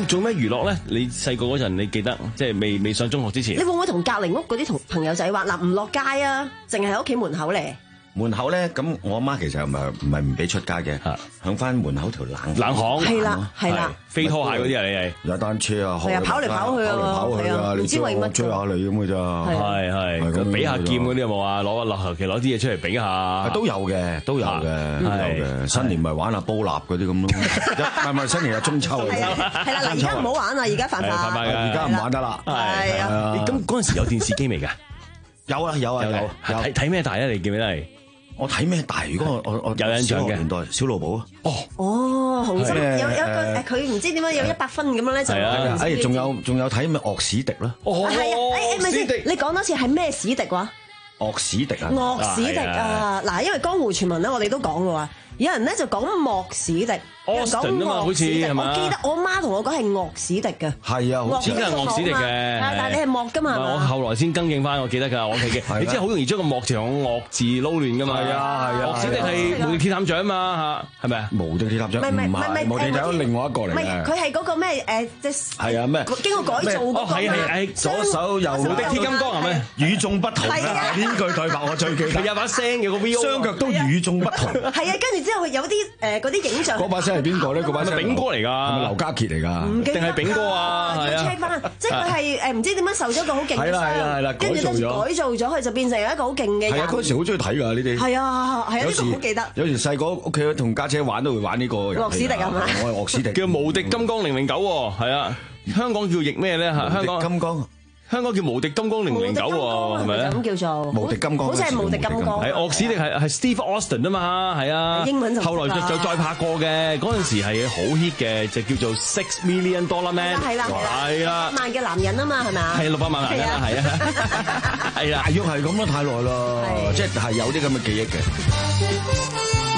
做咩娛樂咧？你細個嗰陣你記得，即係未未上中學之前， 你會唔會同隔離屋嗰啲同朋友仔話嗱唔落街啊，淨係喺屋企門口嚟？ 門口咧，咁我阿媽其實唔係唔係唔俾出街嘅，響翻門口條冷冷巷係啦係啦， 飛拖鞋嗰啲啊，你係踩單車啊， 係啊，跑嚟跑去啊， 跑嚟跑去啊，你追我追下你咁嘅咋， 係係，比下劍嗰啲有冇啊？攞落求其攞啲嘢出嚟比下， 都有嘅，都有嘅，都有嘅。新年咪玩下煲蠟嗰啲咁咯，唔係唔係新年係中秋嚟嘅， 係啦，嗱而家唔好玩啦，而家犯法， 而家唔玩得啦， 係啊。 咁嗰陣時有電視機未㗎？ 有啊有啊有， 睇睇咩大咧？你記唔記得係？ 我睇咩大？如果我我我有印象嘅年代，小露寶啊！ 哦哦，紅心有有一個誒，佢唔知點解有一百分咁樣咧就。係啊！誒，仲有仲有睇咩樂史迪啦？ 哦，係啊！誒誒，咪先，你講多次係咩史迪話？ 樂史迪啊！ 樂史迪啊！嗱，因為江湖傳聞咧，我哋都講嘅話，有人咧就講莫史迪。 Austin 啊嘛，好似係嘛？ 我記得我媽同我講係樂史迪嘅。 係啊，好似係樂史迪嘅。 但係你係莫㗎嘛？ 我後來先更正翻，我記得㗎，我記嘅。你真係好容易將個莫字同個樂字撈亂㗎嘛？係啊係啊。樂史迪係無敵鐵探長嘛嚇？係咪啊？ 無敵鐵探長唔係，無敵鐵探長另外一個嚟嘅。 唔係，佢係嗰個咩誒？即係啊咩？ 經過改造嗰個。 係係係。 左手右無敵鐵金剛係咪？ 與眾不同啊！呢句對白我最記得。 佢有把聲嘅個 V O。 雙腳都與眾不同。 係啊，跟住之後有啲誒嗰啲影像。 嗰把聲係邊個咧？嗰把聲。 炳哥嚟㗎，係咪劉家傑嚟㗎？ 定係炳哥啊？係啊 check 翻，即係佢係誒唔知點樣受咗個好勁嘅傷，跟住跟住改造咗佢就變成一個好勁嘅人。 係啊，嗰時好中意睇㗎呢啲。 係啊，係啊，呢個好記得。 有時細個屋企同家姐玩都會玩呢個。 樂史迪係嘛？ 我係樂史迪。 叫無敵金剛零零九喎，係啊，香港叫譯咩咧？嚇，香港金剛。 香港叫無敵金剛零零九喎，係咪咧？ 咁叫做無敵金剛， 好似係無敵金剛。 係樂史迪係係 Steve Austin 啊嘛，係啊。 英文就後來就就再拍過嘅，嗰陣時係好 hit 嘅，就叫做 Six Million Dollar Man。 係啦係啦。 係啦。 萬嘅男人啊嘛，係咪啊？ 係六百萬男人啊，係啊。係啦。 大約係咁啦，太耐啦，即係係有啲咁嘅記憶嘅。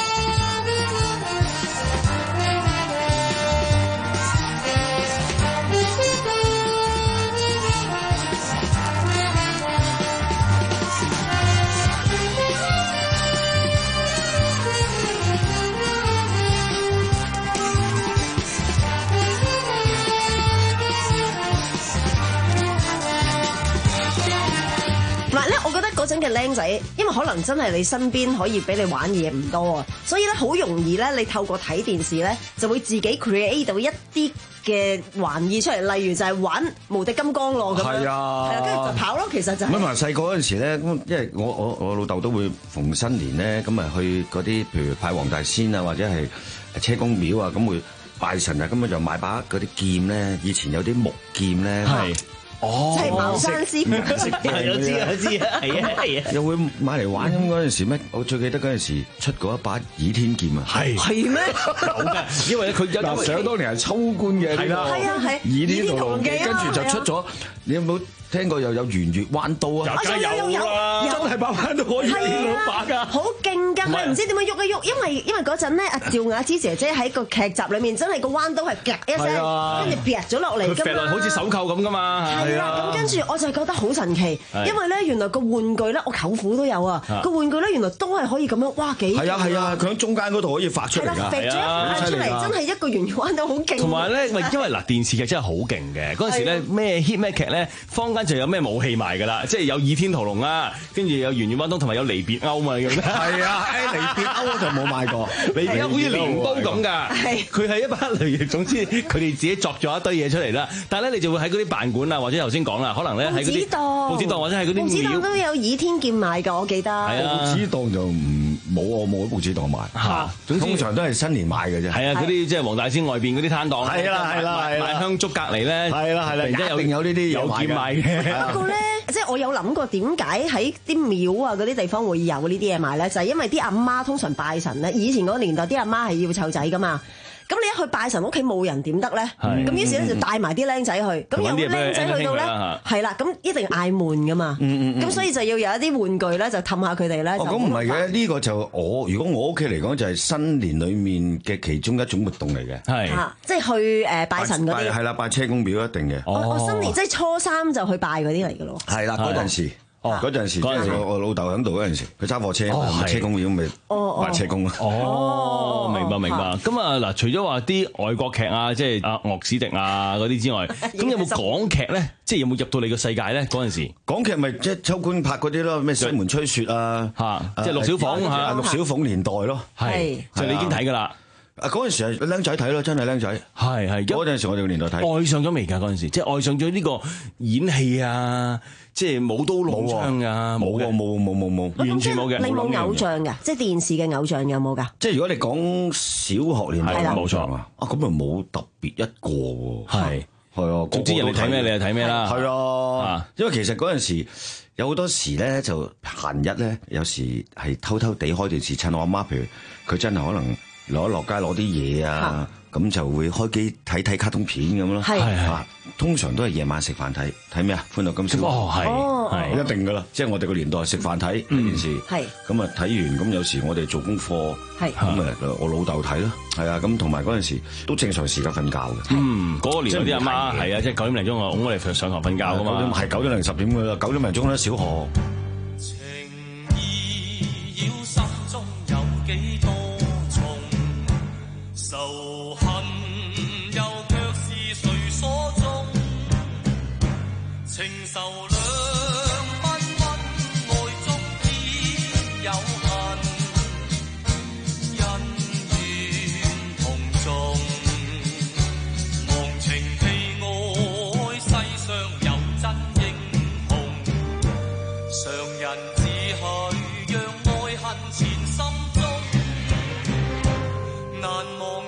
嗰陣嘅僆仔，因為可能真係你身邊可以俾你玩嘢唔多啊，所以咧好容易咧，你透過睇電視咧，就會自己 create 到一啲嘅玩意出嚟，例如就係玩無敵金剛咯咁樣。係啊，係啊，跟住就跑咯，其實就係。咁啊，細個嗰陣時咧，咁因為我我我老豆都會逢新年咧，咁啊去嗰啲譬如派黃大仙啊，或者係車公廟啊，咁會拜神啊，咁啊就買把嗰啲劍咧，以前有啲木劍咧。係。哦，即係茅山師傅， 係我知我知啊，係啊係啊， 又會買嚟玩咁嗰陣時咩？我最記得嗰陣時出過一把倚天劍啊， 係係咩？ 有嘅，因為佢嗱想當年係秋官嘅， 係啦係啊係倚天屠龍記，跟住就出咗，你有冇聽過又有圓月彎刀啊？ 有有有啦，真係把彎刀可以變到把㗎， 好勁㗎！佢唔知點樣喐一喐，因為因為嗰陣咧，阿趙雅芝姐姐喺個劇集裏面真係個彎刀係夾一聲，跟住劈咗落嚟㗎嘛， 好似手扣咁㗎嘛， 係啦，咁跟住我就覺得好神奇，因為咧原來個玩具咧，我舅父都有啊，個玩具咧原來都係可以咁樣，哇幾係啊係啊，佢喺中間嗰度可以發出嚟㗎， 係啊，發出嚟真係一個圓彎刀好勁。 同埋咧，因為嗱電視劇真係好勁嘅，嗰陣時咧咩 hit 咩劇咧，坊間就有咩武器賣㗎啦，即係有倚天屠龍啦，跟住有圓月彎刀，同埋有離別鈎嘛咁。 係啊，誒離別鈎我就冇買過， 離別鈎好似鐮刀咁㗎，佢係一把鐮，總之佢哋自己作咗一堆嘢出嚟啦。但係咧，你就會喺嗰啲辦館啊，或者頭先講啦，可能咧喺嗰啲報紙檔或者係嗰啲廟，報紙檔都有倚天劍賣㗎，我記得。 係啊，報紙檔就唔冇我冇喺報紙檔買嚇，通常都係新年買嘅啫。 係啊，嗰啲即係黃大仙外邊嗰啲攤檔， 係啦係啦， 賣香燭隔離咧， 係啦係啦，一定有呢啲有劍賣嘅。 不過咧，即係我有諗過點解喺啲廟啊嗰啲地方會有呢啲嘢賣咧？就係因為啲阿媽通常拜神咧，以前嗰個年代啲阿媽係要湊仔㗎嘛。咁你一去拜神，屋企冇人點得咧？咁於是咧就帶埋啲僆仔去，咁有僆仔去到咧，係啦，咁一定嗌悶噶嘛。咁所以就要有一啲玩具咧，就氹下佢哋咧。 哦，咁唔係嘅，呢個就我如果我屋企嚟講，就係新年裡面嘅其中一種活動嚟嘅。 係， 即係去誒拜神嗰啲。 係啦，拜車公廟一定嘅。 我新年即係初三就去拜嗰啲嚟嘅咯。 係啦，嗰陣時。 哦，嗰陣時即係我我老豆喺度嗰陣時，佢揸貨車，咪車公廟咪賣車公啊。 哦，明白明白。咁啊嗱，除咗話啲外國劇啊，即係阿岳史迪啊嗰啲之外，咁有冇港劇咧？即係有冇入到你個世界咧？嗰陣時港劇咪即係秋官拍嗰啲咯，咩西門吹雪啊， 嚇，即係陸小鳳嚇， 陸小鳳年代咯， 係就你已經睇㗎啦。 啊！嗰陣時係僆仔睇咯，真係僆仔。 係係嗰陣時我哋個年代睇。 愛上咗未㗎？嗰陣時即係愛上咗呢個演戲啊，即係舞刀弄槍啊，冇冇冇冇冇冇， 完全冇嘅。 你冇偶像㗎？即係電視嘅偶像有冇㗎？ 即係如果你講小學年代冇錯啊，咁咪冇特別一個喎。 係係啊， 總之人哋睇咩你就睇咩啦。 係啊，因為其實嗰陣時有好多時咧就閒日咧，有時係偷偷地開電視，趁我阿媽，譬如佢真係可能。攞落街攞啲嘢啊，咁就會開機睇睇卡通片咁咯。係係，通常都係夜晚食飯睇睇咩啊？歡樂今宵哦，係係一定噶啦，即係我哋個年代食飯睇呢件事。係咁啊，睇完咁有時我哋做功課，係咁啊，我老豆睇咯。係啊，咁同埋嗰陣時都正常時間瞓覺嘅。 嗯，嗰個年代啲阿媽係啊，即係九點零鐘啊，拱我哋上堂瞓覺噶嘛。 係九點零十點噶啦，九點零鐘咧小學。 仇恨又卻是誰所中？情仇兩分分，愛中必有恨，恩怨同重，忘情棄愛，世上有真英雄。常人只許讓愛恨纏心中，難忘。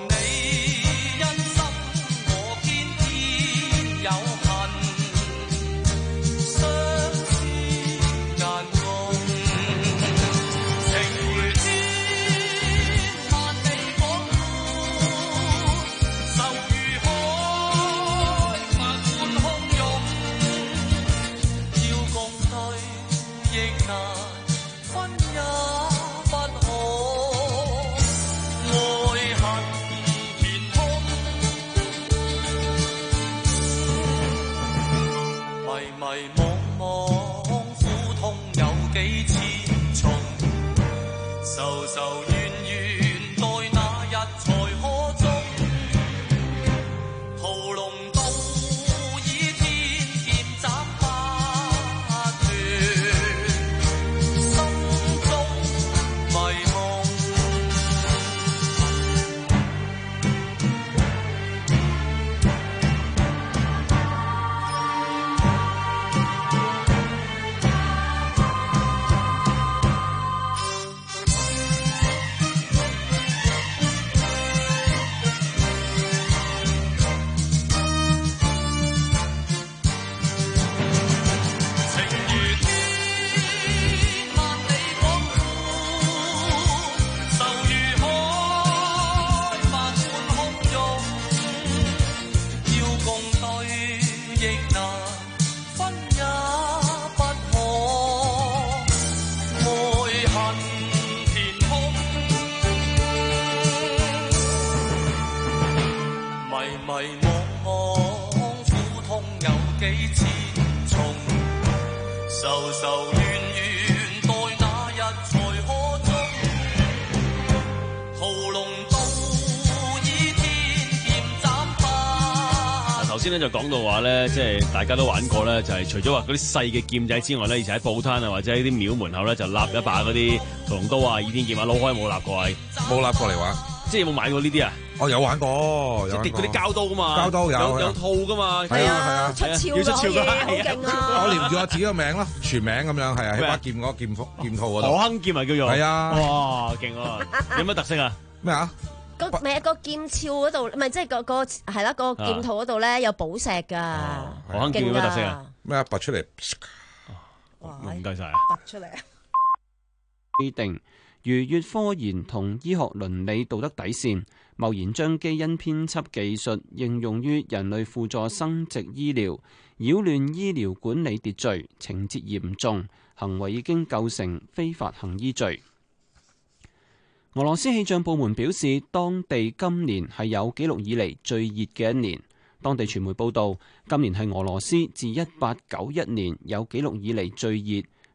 先咧就講到話咧，即係大家都玩過咧，就係除咗話嗰啲細嘅劍仔之外咧，以前喺報攤啊或者喺啲廟門口咧就立一把嗰啲屠龍刀啊、倚天劍啊，老開冇立過啊？ 冇立過嚟玩， 即係有冇買過呢啲啊？ 我有玩過，有啲嗰啲膠刀噶嘛， 膠刀有有套噶嘛， 係啊係啊， 出鞘要出鞘㗎，好勁啊！ 我連住我自己個名咯，全名咁樣係啊，喺把劍嗰個劍鋒劍套嗰度。 何亨劍啊叫做， 係啊， 哇勁啊！有乜特色啊？ 咩啊？ 個咪個劍鞘嗰度，唔係即係個個係啦，個劍套嗰度咧有寶石㗎。 何亨劍有乜特色啊？ 咩啊？拔出嚟， 唔該晒啊！ 拔出嚟啊！ 規定逾越科研同醫學倫理道德底線，貿然將基因編輯技術應用於人類輔助生殖醫療，擾亂醫療管理秩序，情節嚴重，行為已經構成非法行醫罪。俄羅斯氣象部門表示，當地今年係有紀錄以嚟最熱嘅一年。當地傳媒報道，今年係俄羅斯自一八九一年有紀錄以嚟最熱，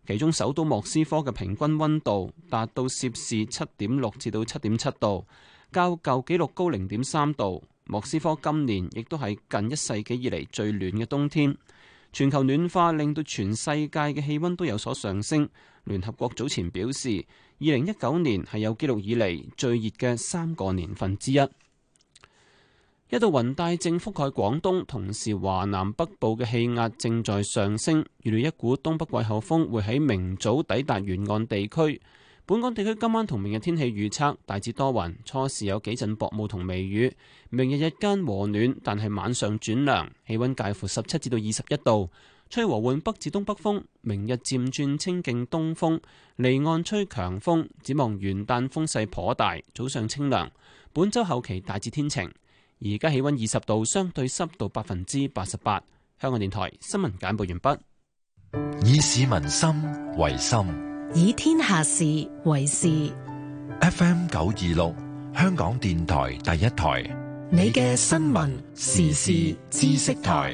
其中首都莫斯科嘅平均溫度達到攝氏七點六至到七點七度，較舊紀錄高零點三度。莫斯科今年亦都係近一世紀以嚟最暖嘅冬天。全球暖化令到全世界嘅氣溫都有所上升。聯合國早前表示，二零一九年係有紀錄以嚟最熱嘅三個年份之一。一道雲帶正覆蓋廣東，同時華南北部嘅氣壓正在上升，預料一股東北季候風會喺明早抵達沿岸地區。本港地區今晚同明日天氣預測大致多雲，初時有幾陣薄霧同微雨。明日日間和暖，但係晚上轉涼，氣溫介乎十七至到二十一度，吹和緩北至東北風。明日漸轉清勁東風，離岸吹強風。展望元旦風勢頗大，早上清涼。本週後期大致天晴。而家氣溫二十度，相對濕度百分之八十八。香港電台新聞簡報完畢。 以市民心為心， 以天下事為事。 F M 九二六，香港電台第一台， 你嘅新聞時事知識台。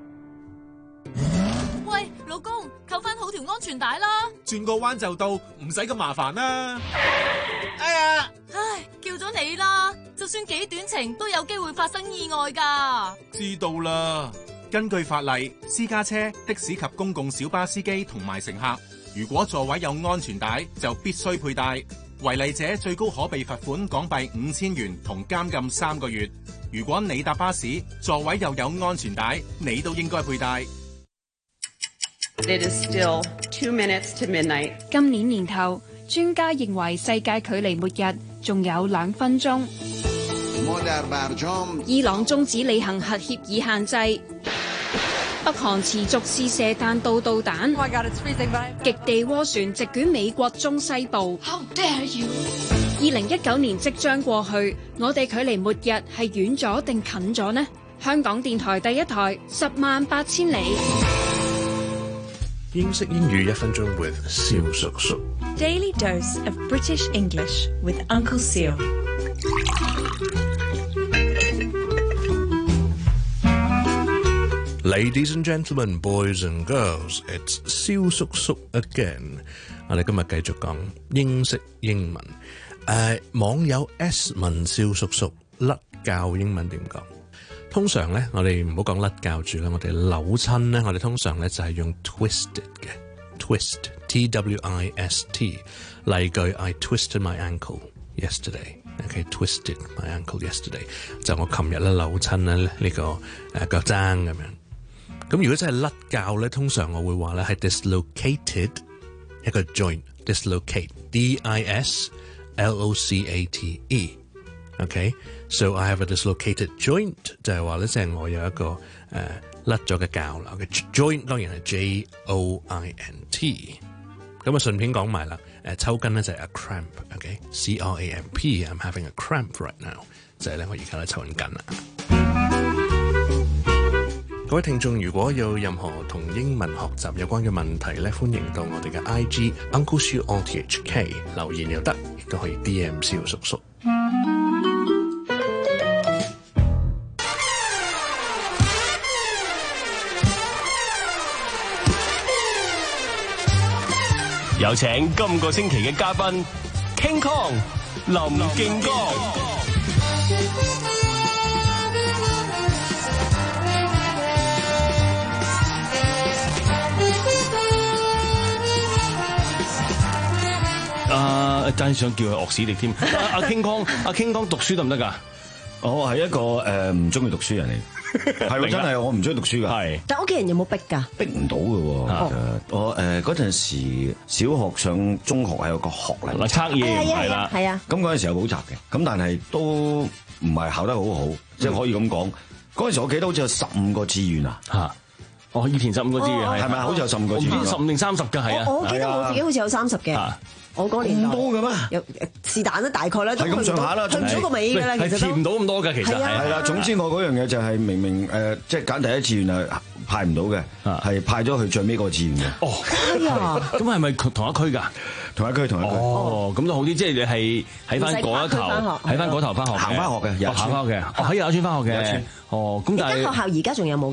喂，老公，扣翻好條安全帶啦！ 轉個彎就到，唔使咁麻煩啦。哎呀， 唉，叫咗你啦，就算幾短程都有機會發生意外㗎。 知道啦。根據法例，私家車、的士及公共小巴司機同埋乘客，如果座位有安全帶，就必須佩戴。違例者最高可被罰款港幣五千元同監禁三個月。如果你搭巴士，座位又有安全帶，你都應該佩戴。 It is still two minutes to midnight. 今年年頭，專家認為世界距離末日仲有兩分鐘。伊朗終止履行核協議限制，北韓持續試射彈道導彈， Oh my God, it's freezing, but... 極地渦旋席捲美國中西部。 How dare you！ 二零一九年即將過去，我哋距離末日係遠咗定近咗呢？香港電台第一台，十萬八千里。 英式英語一分鐘 with 蕭叔叔。 Daily dose of British English with Uncle Seal。 Ladies and gentlemen, boys and girls, it's 蕭叔叔 again。我哋今日繼續講英式英文。誒、uh, 網友 S 問蕭叔叔甩教英文點講？通常咧，我哋唔好講甩教住啦，我哋扭親咧，我哋通常咧就係用 twisted 嘅 twist T W I S T。例句 I twisted my ankle yesterday。OK twisted my ankle yesterday 就我琴日咧扭親咧呢個誒腳踭咁樣。咁如果真係甩教咧，通常我會話咧係 dislocated 一個 joint dislocate D I S L O C A T E。OK，so I have a dislocated joint 就係話咧，即係我有一個誒甩咗嘅教啦。嘅 joint 當然係 J O I N T。咁啊，順便講埋啦，誒抽筋咧就係 a cramp。OK，C R A M P。I'm having a cramp right now， 就係咧我而家咧抽緊筋啦。各位聽眾，如果有任何同英文學習有關嘅問題咧，歡迎到我哋嘅 I G Uncle Siu R T H K 留言又得，亦都可以 D M 蕭叔叔。 有請今個星期嘅嘉賓 King Kong 林敬剛。啊！真係想叫佢惡死力添。阿 King Kong，阿 King Kong讀書得唔得㗎？ 我係一個誒唔中意讀書人嚟。係真係我唔中意讀書㗎。係， 但屋企人有冇逼㗎？ 逼唔到嘅喎。我誒嗰陣時小學上中學係有個學嚟測驗係啦， 係啊。 咁嗰陣時有補習嘅，咁但係都唔係考得好好，即係可以咁講。嗰陣時我記得好似有十五個志願啊。嚇！ 哦，以前十五個志願係咪？ 好似有十五個志願。 十五定三十㗎係啊。 我記得我自己好似有三十嘅。我嗰年代咁多嘅咩？ 有是但啦，大概啦， 係咁上下啦， 去唔到個尾㗎啦，其實填唔到咁多㗎，其實係啦。總之我嗰樣嘢就係明明誒，即係揀第一志願啊，派唔到嘅，係派咗去最尾個志願嘅。 哦，係啊，咁係咪同一區㗎？ 同一區，同一區。 哦，咁都好啲，即係你係喺翻嗰一頭，喺翻嗰頭翻學， 行翻學嘅， 行翻學嘅，哦喺有村翻學嘅。哦，咁但係間學校而家仲有冇㗎？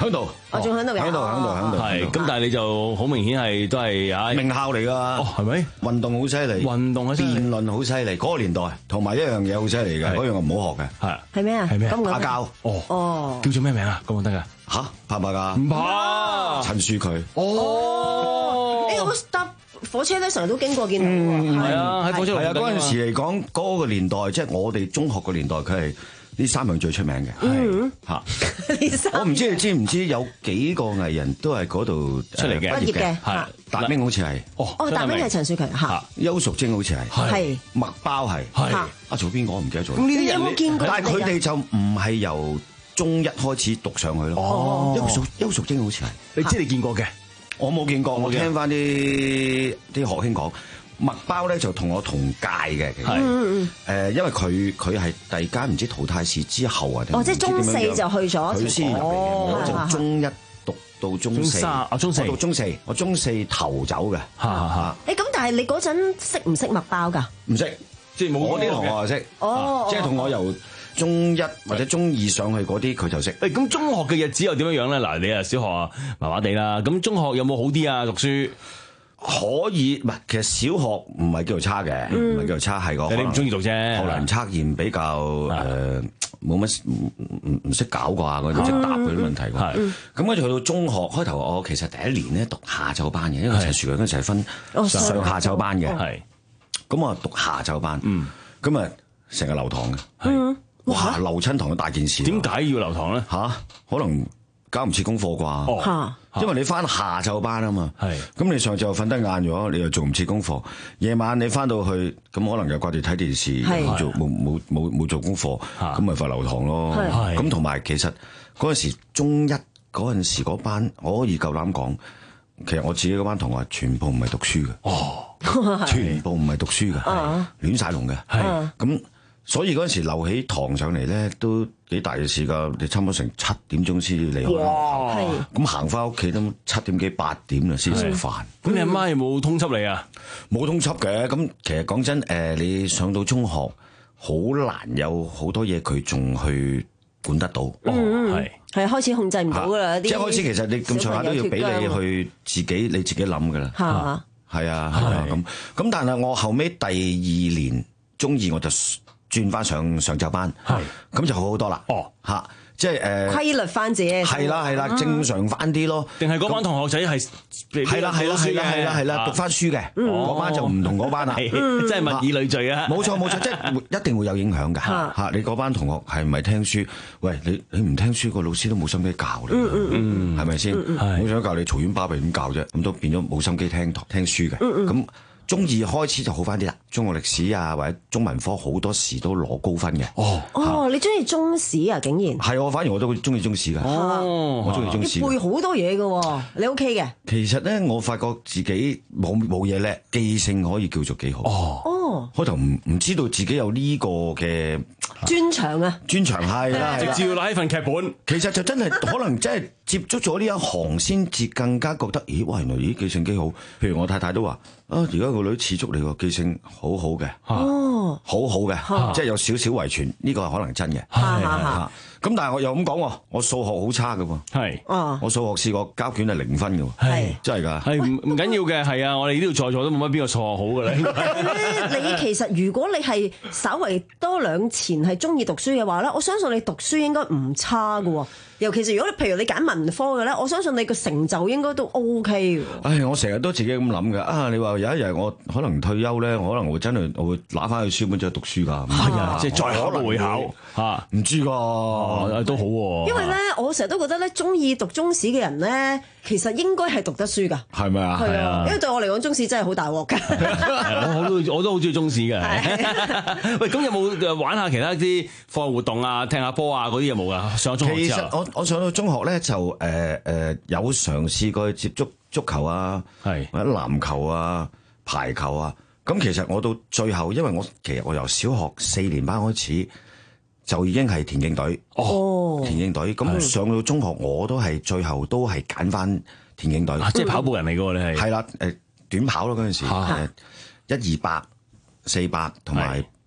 響度， 我仲喺度嘅， 喺度喺度喺度。 係咁，但係你就好明顯係都係啊名校嚟㗎。 哦，係咪？ 運動好犀利， 運動好犀利， 辯論好犀利。嗰個年代，同埋一樣嘢好犀利嘅，嗰樣我唔好學嘅。 係係咩啊？ 係咩？ 打交。 哦哦， 叫做咩名啊？講唔得㗎？ 吓，怕唔怕㗎？ 唔怕。 陳樹佢。 哦。誒，我搭火車咧，成日都經過見到。 嗯， 係啊，喺火車係啊，嗰陣時嚟講，嗰個年代，即係我哋中學個年代，佢係呢三樣最出名嘅。 嗯， 嚇，我唔知你知唔知有幾個藝人都係嗰度出嚟嘅畢業嘅， 係達明好似係， 哦，達明係陳樹強嚇， 邱淑貞好似係， 係麥包係， 係阿曹邊個我唔記得咗。 咁呢啲人有冇見過？ 但係佢哋就唔係由中一開始讀上去咯。 哦， 邱淑邱淑貞好似係， 你知你見過嘅？ 我冇見過，我聽翻啲啲學兄講。麥包咧就同我同屆嘅，其實誒，因為佢佢係第二間唔知淘汰試之後啊， 哦，即係中四就去咗， 佢先入嚟嘅，我就中一讀到中四， 啊中四， 我讀中四，我中四頭走嘅， 嚇嚇。 誒咁，但係你嗰陣識唔識麥包㗎？ 唔識，即係冇我啲同學就識， 哦， 即係同我由中一或者中二上去嗰啲佢就識。 誒咁中學嘅日子又點樣樣咧？嗱，你啊小學啊麻麻地啦，咁中學有冇好啲啊讀書？ 可以，唔係，其實小學唔係叫做差嘅，唔係叫做差，係個你唔中意讀啫。 學能測驗比較誒冇乜唔唔唔識搞啩嗰啲，唔識答嗰啲問題。咁跟住去到中學開頭，我其實第一年咧讀下晝班嘅，因為陳樹強嗰陣係分上下晝班嘅。係咁啊，讀下晝班，咁啊成日留堂嘅。哇，留親堂都大件事。 點解要留堂咧？ 嚇，可能交唔切功課啩。因為你翻下晝班啊嘛，咁你上晝瞓得晏咗，你又做唔切功課，夜晚你翻到去咁可能又掛住睇電視，冇做冇冇冇冇做功課，咁咪罰留堂咯。咁同埋其實嗰陣時中一嗰陣時嗰班，我可以夠膽講，其實我自己嗰班同學全部唔係讀書嘅，哦，全部唔係讀書嘅，亂晒龍嘅，咁。所以嗰陣時留起堂上嚟咧，都幾大嘅事㗎。你差唔多成七點鐘先離開，咁行翻屋企都七點幾八點啦先食飯。 咁你阿媽有冇通緝你啊？ 冇通緝嘅。咁其實講真，誒你上到中學好難有好多嘢佢仲去管得到。 嗯，係係開始控制唔到㗎啦。 即係開始其實你咁上下都要俾你去自己你自己諗㗎啦。係啊係啊咁咁，但係我後尾第二年中二我就轉翻上上晝班，咁就好好多啦。哦，嚇，即係誒規律翻自己， 係啦係啦，正常翻啲咯。 定係嗰班同學仔係係啦係啦係啦係啦係啦，讀翻書嘅嗰班就唔同嗰班啦， 即係物以類聚啊！ 冇錯冇錯，即係一定會有影響㗎嚇。你嗰班同學係唔係聽書？喂，你你唔聽書，個老師都冇心機教你，係咪先？我想教你嘈冤巴閉點教啫？咁都變咗冇心機聽聽書嘅咁。中二開始就好翻啲啦，中國歷史啊或者中文科好多時都攞高分嘅。哦， 哦，你中意中史啊？竟然係我反而我都中意中史㗎。哦，我中意中史。 你背好多嘢㗎，你 OK 嘅？ 其實咧，我發覺自己冇冇嘢叻，記性可以叫做幾好。哦，哦，開頭唔唔知道自己有呢個嘅專長啊！ 專長係啦， 直接要攞一份劇本。 其實就真係可能真係接觸咗呢一行先至更加覺得，咦？哇！原來咦記性幾好。譬如我太太都話。啊！而家個女似足你個記性好好嘅，哦，好好嘅，即係有少少遺傳，呢個係可能真嘅。咁但係我又咁講喎，我數學好差嘅喎，係，我數學試過交卷係零分嘅喎，係，真係㗎， 係唔唔緊要嘅，係啊，我哋呢度在座都冇乜邊個數學好嘅咧。 但係咧，你其實如果你係稍為多兩錢係中意讀書嘅話咧，我相信你讀書應該唔差嘅喎。尤其是如果你譬如你揀文科嘅咧，我相信你個成就應該都 OK 嘅。 唉，我成日都自己咁諗㗎。啊，你話有一日我可能退休咧，可能會真係我會攞翻去書本再讀書㗎。 係啊，即係再考會考嚇， 唔知㗎， 都好喎。 因為咧，我成日都覺得咧，中意讀中史嘅人咧，其實應該係讀得書㗎。 係咪啊？ 係啊，因為對我嚟講，中史真係好大鑊㗎。 我都我都好中意中史嘅。喂，咁有冇玩下其他啲課外活動啊、踢下波啊嗰啲有冇啊？上咗中學之後， 其實我我上到中學咧就誒誒、呃呃、有嘗試過去接觸足球啊，係或者籃球啊、排球啊。咁其實我到最後，因為我其實我由小學四年班開始就已經係田徑隊，哦，田徑隊。咁上到中學我都係最後都係揀翻田徑隊， 啊、即係跑步人嚟㗎喎，你係係啦誒短跑咯嗰陣時，一二百、四百同埋。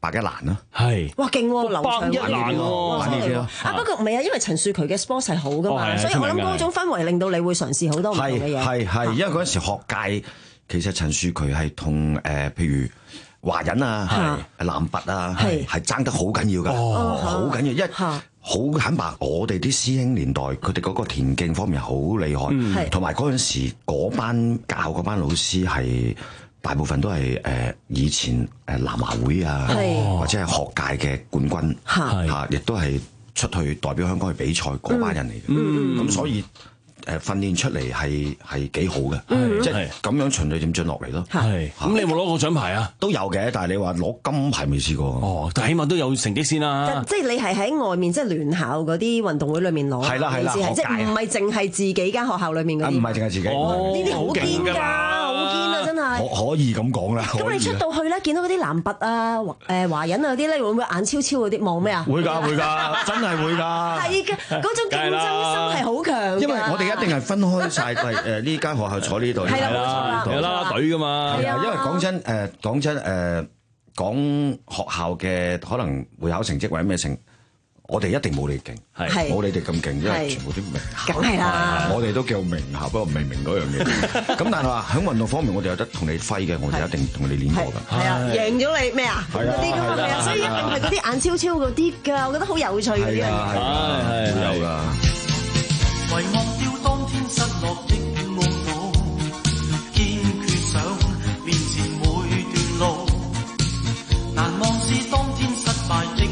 百一欄啦。 係， 哇勁喎，劉百一欄喎， 犀利喎！啊不過唔係啊，因為陳樹渠嘅 sports 係好噶嘛，所以我諗嗰種氛圍令到你會嘗試好多唔同嘅嘢。 係係，因為嗰陣時學界其實陳樹渠係同誒譬如華人啊、南拔啊，係爭得好緊要㗎，好緊要，因為好坦白，我哋啲師兄年代佢哋嗰個田徑方面好厲害，同埋嗰陣時嗰班教嗰班老師係。大部分都係誒以前誒南華會啊，或者係學界嘅冠軍嚇，亦都係出去代表香港去比賽嗰班人嚟嘅。咁所以誒訓練出嚟係係幾好嘅，即係咁樣循序漸進落嚟咯。 係咁，你有冇攞過獎牌啊？ 都有嘅，但係你話攞金牌未試過。 哦，但係起碼都有成績先啦。 即係你係喺外面即係聯校嗰啲運動會裏面攞， 係啦係啦， 即係唔係淨係自己間學校裏面嗰啲？ 唔係淨係自己。 呢啲好堅㗎，好堅啊！真係。 可可以咁講啦。 咁你出到去咧，見到嗰啲南拔啊、誒華人啊嗰啲咧，會唔會眼超超嗰啲望咩啊？ 會㗎會㗎，真係會㗎。 係嘅，嗰種競爭心係好強。 因為我哋一定係分開晒，係誒呢間學校坐呢度， 係啦， 有啦隊㗎嘛。 係啊，因為講真誒講真誒講學校嘅可能會考成績或者咩成。我哋一定冇你勁，係冇你哋咁勁，因為全部啲名校， 梗係啦。 我哋都叫名校，不過唔係明嗰樣嘢。咁但係話喺運動方面，我哋有得同你揮嘅，我哋一定同你練過㗎。係啊，贏咗你咩啊？嗰啲㗎嘛，係啊，所以一定係嗰啲眼超超嗰啲㗎，我覺得好有趣嘅呢樣嘢。 係係有㗎。 遺忘掉當天失落的懊惱，堅決想面前每段路，難忘是當天失敗的。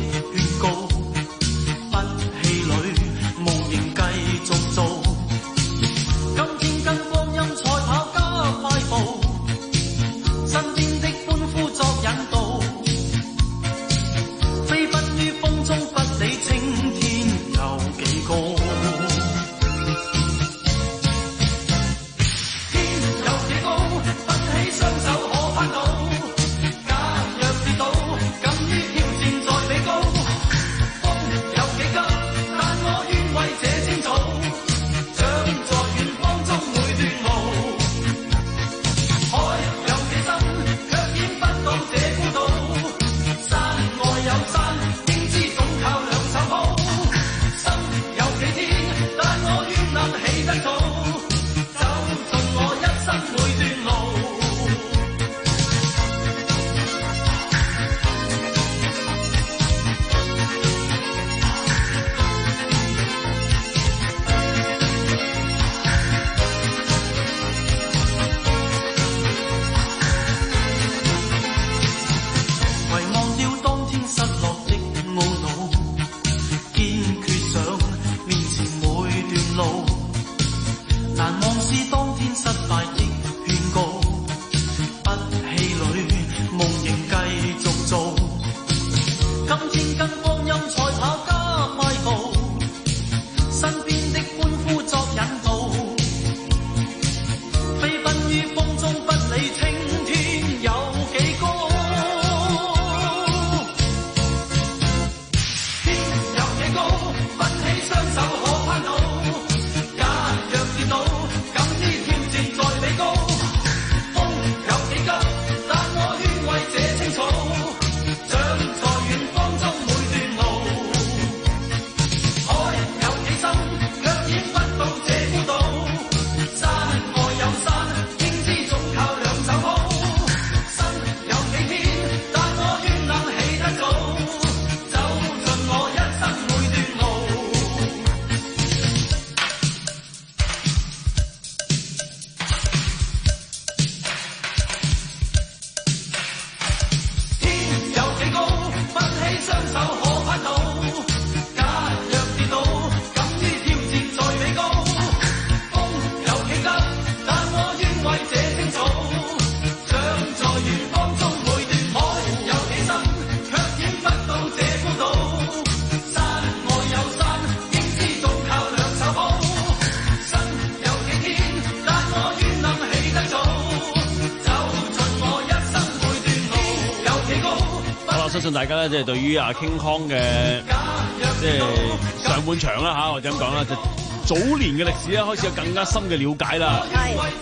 相信大家咧，即係對於阿 King Kong 嘅即係上半場啦嚇，或者咁講啦，就早年嘅歷史咧，開始有更加深嘅了解啦。係。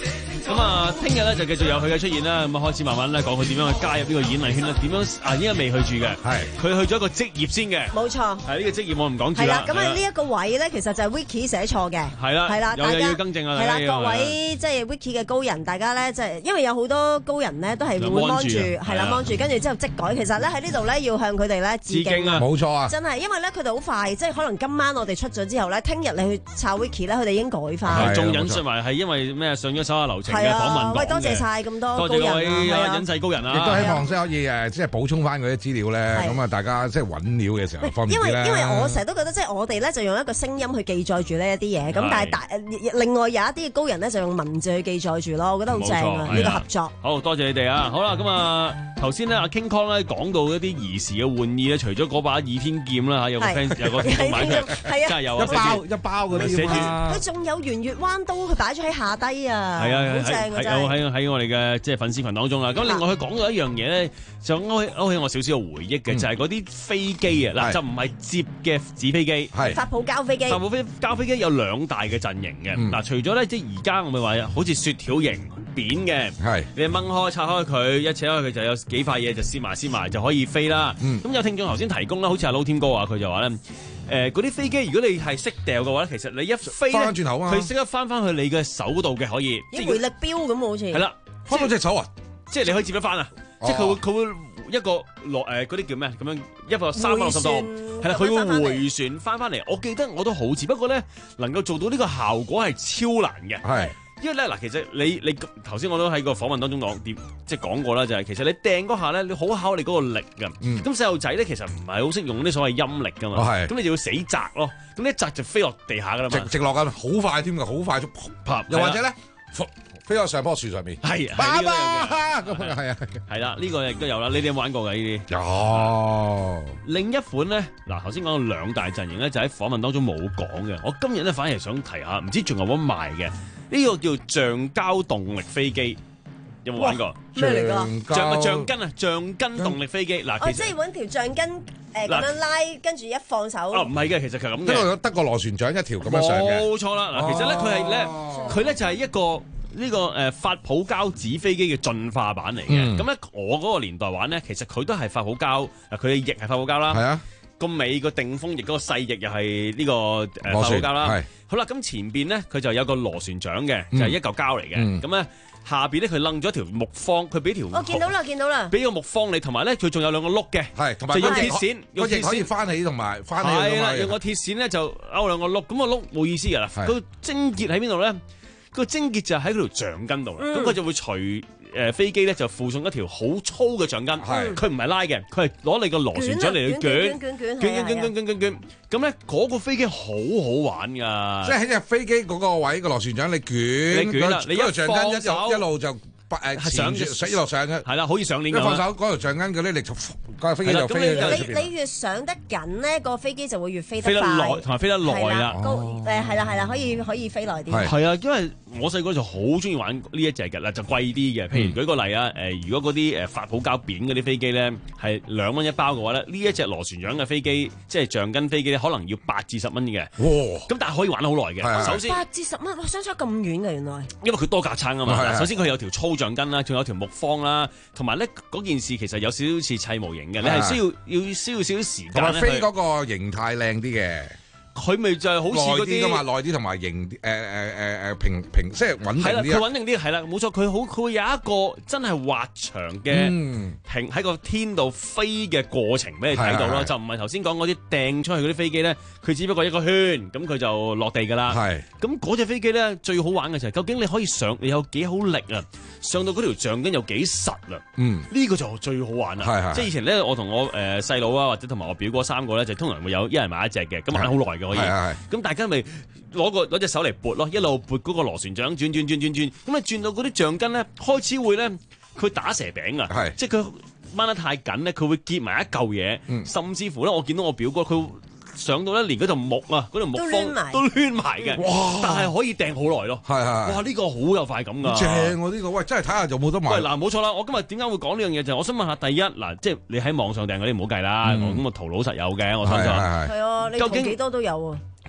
咁啊，聽日咧就繼續有佢嘅出現啦。咁啊，開始慢慢咧講佢點樣去加入呢個演藝圈啦，點樣啊？應該未去住嘅，係佢去咗一個職業先嘅， 冇錯。 係呢個職業我唔講住啦。 係啦，咁啊呢一個位咧，其實就係 Vicky 寫錯嘅。 係啦， 係啦， 有嘢要更正啊！ 係啦，各位即係 Vicky 嘅高人，大家咧即係因為有好多高人咧都係會幫住，係啦，幫住，跟住之後即改。其實咧喺呢度咧要向佢哋咧致敬啊！ 冇錯啊！ 真係，因為咧佢哋好快，即係可能今晚我哋出咗之後咧，聽日你去抄 Vicky 咧，佢哋已經改翻。 仲引述埋係因為咩上咗手下留情嘅訪問。 喂，多謝晒咁多高人， 多謝各位隱世高人啊！ 亦都希望即係可以誒，即係補充翻嗰啲資料咧。咁啊，大家即係揾料嘅時候方便啲咧。 因為因為我成日都覺得即係我哋咧就用一個聲音去記載住呢一啲嘢，咁但係大另外有一啲嘅高人咧就用文字去記載住咯，我覺得好正啊！呢個合作。 好多謝你哋啊！好啦，咁啊頭先咧阿 King Kong 咧講到一啲兒時嘅玩意咧，除咗嗰把倚天劍啦嚇，有個 fans 有個聽眾買佢，真係有啊！ 一包一包嗰啲啊！ 佢仲有圓月彎刀，佢擺咗喺下低啊！ 係啊， 好正啊！ 有喺喺我哋嘅即係粉絲群當中啦。咁另外佢講到一樣嘢咧，就勾起勾起我少少嘅回憶嘅，就係嗰啲飛機啊！嗱，就唔係接嘅紙飛機， 係發泡膠飛機。 發泡飛膠飛機有兩大嘅陣營嘅。嗱，除咗咧即係而家我咪話好似雪條型扁嘅，係你掹開拆開佢，一扯開佢就有幾塊嘢就撕埋撕埋就可以飛啦。咁有聽眾頭先提供啦，好似阿撈添哥啊，佢就話咧。誒嗰啲飛機，如果你係識掉嘅話咧，其實你一飛翻轉頭啊， 佢識得翻翻去你嘅手度嘅可以， 即係回力鏢咁好似。係啦， 翻到隻手啊， 即係你可以接得翻啊！即係佢會佢會一個落誒嗰啲叫咩咁樣一個三百六十度，係啦，佢會回旋翻翻嚟。我記得我都好似，不過咧能夠做到呢個效果係超難嘅。係。因為咧嗱，其實你你頭先我都喺個訪問當中講點，即係講過啦，就係其實你掟嗰下咧，你好考你嗰個力㗎。咁細路仔咧，其實唔係好識用啲所謂陰力㗎嘛。係。咁你就要死擲咯。咁一擲就飛落地下㗎啦嘛。直直落㗎，好快添㗎，好快速啪。又或者咧，飛落上棵樹上面。係。爸爸咁啊，係啊。係啦，呢個亦都有啦。你哋有冇玩過㗎呢啲？有。另一款咧，嗱頭先講到兩大陣營咧，就喺訪問當中冇講嘅。我今日咧反而係想提下，唔知仲有冇賣嘅。呢個叫橡膠動力飛機，有冇玩過？ 咩嚟㗎？ 橡咪橡筋啊，橡筋動力飛機嗱， 哦，即係揾條橡筋誒咁樣拉，跟住一放手。 哦，唔係嘅，其實係咁嘅。 得個得個螺旋槳一條咁樣上嘅。 冇錯啦，嗱，其實咧佢係咧，佢咧就係一個呢個誒發泡膠紙飛機嘅進化版嚟嘅。咁咧我嗰個年代玩咧，其實佢都係發泡膠，佢嘅翼係發泡膠啦。係啊。個尾個定風翼嗰個細翼又係呢個誒發泡膠啦。好啦，咁前邊咧佢就有個螺旋槳嘅，就係一嚿膠嚟嘅。咁咧下邊咧佢掹咗條木方，佢俾條我見到啦，見到啦， 俾個木方你，同埋咧佢仲有兩個碌嘅， 係同埋就用鐵線， 個翼可以翻起同埋翻起。 係啦，用個鐵線咧就勾兩個碌，咁個碌冇意思噶啦。個症結喺邊度咧？個症結就喺嗰條橡筋度啦。咁佢就會隨誒飛機咧就附送一條好粗嘅橡筋，佢唔係拉嘅，佢係攞你個螺旋槳嚟去捲，捲捲捲捲捲捲捲，咁咧嗰個飛機好好玩㗎，即係喺隻飛機嗰個位個螺旋槳你捲， 你捲啦，你一路橡筋一路一路就誒上上一路上嘅， 係啦，好似上鏈咁。 一放手嗰條橡筋嗰啲力就架飛機就飛咗出邊。 你越上得緊咧，個飛機就會越飛得飛得耐，同埋飛得耐啦。 高誒係啦係啦，可以可以飛耐啲。 係啊，因為我細個就好中意玩呢一隻嘅啦，就貴啲嘅。譬如舉個例啊，誒，如果嗰啲誒發泡膠扁嗰啲飛機咧係兩蚊一包嘅話咧，呢一隻螺旋槳嘅飛機，即係橡筋飛機咧，可能要八至十蚊嘅。哇！咁但係可以玩得好耐嘅。首先八至十蚊，哇，相差咁遠嘅原來。 因為佢多架撐啊嘛。首先佢有條粗橡筋啦，仲有條木方啦，同埋咧嗰件事其實有少少似砌模型嘅，你係需要要需要少少時間。 同埋飛嗰個形態靚啲嘅。 佢咪就係好似嗰啲， 耐啲㗎嘛，耐啲同埋型誒誒誒誒平平，即係穩定啲。係啦， 佢穩定啲，係啦，冇錯。佢好，佢會有一個真係滑翔嘅平喺個天度飛嘅過程俾你睇到咯，就唔係頭先講嗰啲掟出去嗰啲飛機咧，佢只不過一個圈，咁佢就落地㗎啦。係。咁嗰隻飛機咧最好玩嘅就係，究竟你可以上，你有幾好力啊？上到嗰條橡筋有幾實啊？嗯，呢個就最好玩啦。係係。即係以前咧，我同我誒細佬啊，或者同埋我表哥三個咧，就通常會有一人買一隻嘅，咁玩好耐嘅。可以，咁大家咪攞個攞隻手嚟撥咯，一路撥嗰個螺旋槳轉轉轉轉轉，咁啊轉到嗰啲橡筋咧開始會咧，佢打蛇餅啊，即係佢掹得太緊咧，佢會結埋一嚿嘢，嗯、甚至乎咧，我見到我表哥佢上到咧連嗰條木啊，嗰條木方都攣埋嘅，哇！但係可以掟好耐咯，係係，哇！呢個好有快感㗎， 正喎呢個，喂，真係睇下有冇得買。 喂，嗱，冇錯啦，我今日點解會講呢樣嘢就係我想問下，第一嗱，即係你喺網上訂嗰啲唔好計啦，咁我淘寶實有嘅，我相信係啊，你淘幾多都有啊。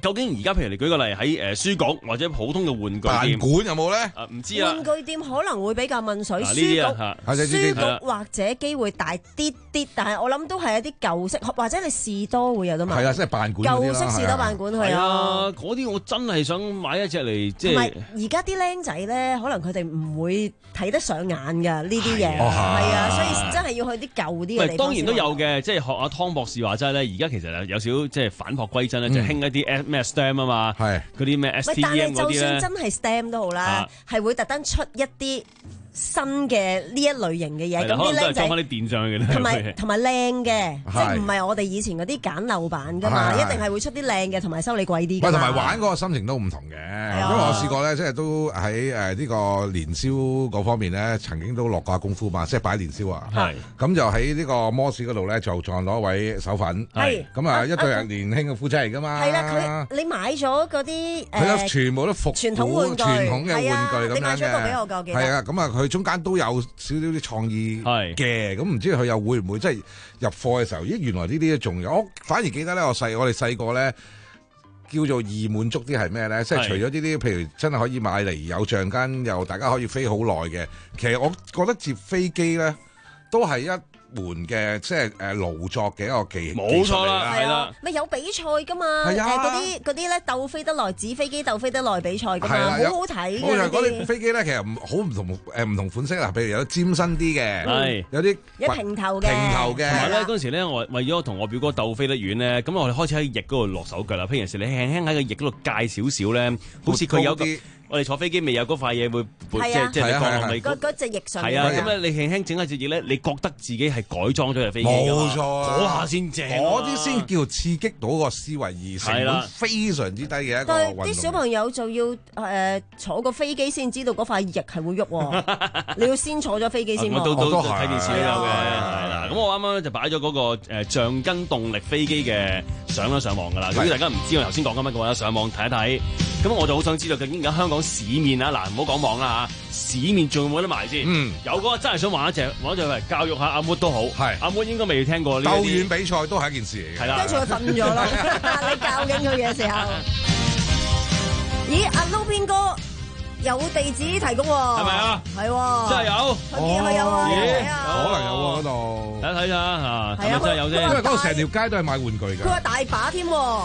究竟而家譬如你舉個例喺誒書局或者普通嘅玩具店， 辦館有冇咧？ 啊，唔知啊。 玩具店可能會比較問水，書啊呢局啲啊書局或者機會大啲啲，但係我諗都係一啲舊式，或者你士多會有得賣。 係啊，即係辦館嗰啲啦舊式士多辦館係啊， 嗰啲我真係想買一隻嚟，即係。 同埋而家啲僆仔咧，可能佢哋唔會睇得上眼㗎呢啲嘢， 係係啊，所以真係要去啲舊啲嘅地方。 當然都有嘅，即係學阿湯博士話齋咧，而家其實有少即係反璞歸真咧，就興一啲咩 S T E M 啊嘛，嗰啲咩 S T E M 嗰啲咧。但係就算真係 S T E M 都好啦，係會特登出一啲新嘅呢一類型嘅嘢，咁啲僆仔裝翻啲電上去嘅， 同埋同埋靚嘅，即係唔係我哋以前嗰啲簡陋版噶嘛，一定係會出啲靚嘅，同埋收你貴啲。 喂，同埋玩嗰個心情都唔同嘅，因為我試過咧，即係都喺誒呢個年宵嗰方面咧，曾經都落過功夫嘛，即係擺年宵啊。係咁就喺呢個摩士嗰度咧，就撞到一位手粉。係咁啊，一對人年輕嘅夫妻嚟噶嘛。 係啦，佢你買咗嗰啲誒， 全部都復傳統玩具， 傳統嘅玩具咁樣嘅。 你買咗個俾我㗎，記得。 係啊，咁啊，佢中間都有少少啲創意嘅，咁唔知佢又會唔會即係入貨嘅時候，咦原來呢啲仲有，我反而記得咧，我細我哋細個咧叫做易滿足啲係咩咧？即係除咗呢啲，譬如真係可以買嚟有橡筋，又大家可以飛好耐嘅。其實我覺得接飛機咧都係一門嘅即係誒勞作嘅一個技冇錯啦，係啦， 咪有比賽噶嘛？ 係啊， 嗰啲嗰啲咧鬥飛得耐，紙飛機鬥飛得耐比賽噶嘛，好好睇嘅。 冇錯，嗰啲飛機咧其實唔好唔同誒唔同款式啦，譬如有尖身啲嘅， 係有啲有平頭嘅， 平頭嘅。 同埋咧嗰陣時咧，我為咗同我表哥鬥飛得遠咧，咁我哋開始喺翼嗰度落手腳啦。譬如有時你輕輕喺個翼嗰度界少少咧，好似佢有個。我哋坐飛機未有嗰塊嘢會，即係即係你降落嚟嗰嗰隻翼上。 係啊，咁咧你輕輕整下隻翼咧，你覺得自己係改裝咗隻飛機㗎嘛？ 冇錯， 嗰下先正， 嗰啲先叫刺激到個思維，而成本非常之低嘅一個運動。 但係啲小朋友就要誒坐個飛機先知道嗰塊翼係會喐喎，你要先坐咗飛機先。 我都都睇電視都有嘅，係啦。咁我啱啱咧就擺咗嗰個誒橡筋動力飛機嘅相啦上網㗎啦。如果大家唔知我頭先講緊乜嘅話，上網睇一睇。咁我就好想知道究竟而家香港市面啊，嗱唔好講網啦嚇，市面仲有冇得賣先？嗯，有嗰個真係想玩一隻，玩一隻嚟教育下阿 Moon 都好。係阿 Moon 應該未聽過呢啲。 鬥遠比賽都係一件事嚟嘅。係啦， 跟住佢瞓咗咯。你教緊佢嘅時候，咦？阿 Low 邊哥有地址提供喎？係咪啊？係喎， 真係有。 我見佢有啊， 可能有喎嗰度。 睇睇下嚇， 係啊， 真係有啫。 因為嗰度成條街都係賣玩具㗎。 佢話大把添喎。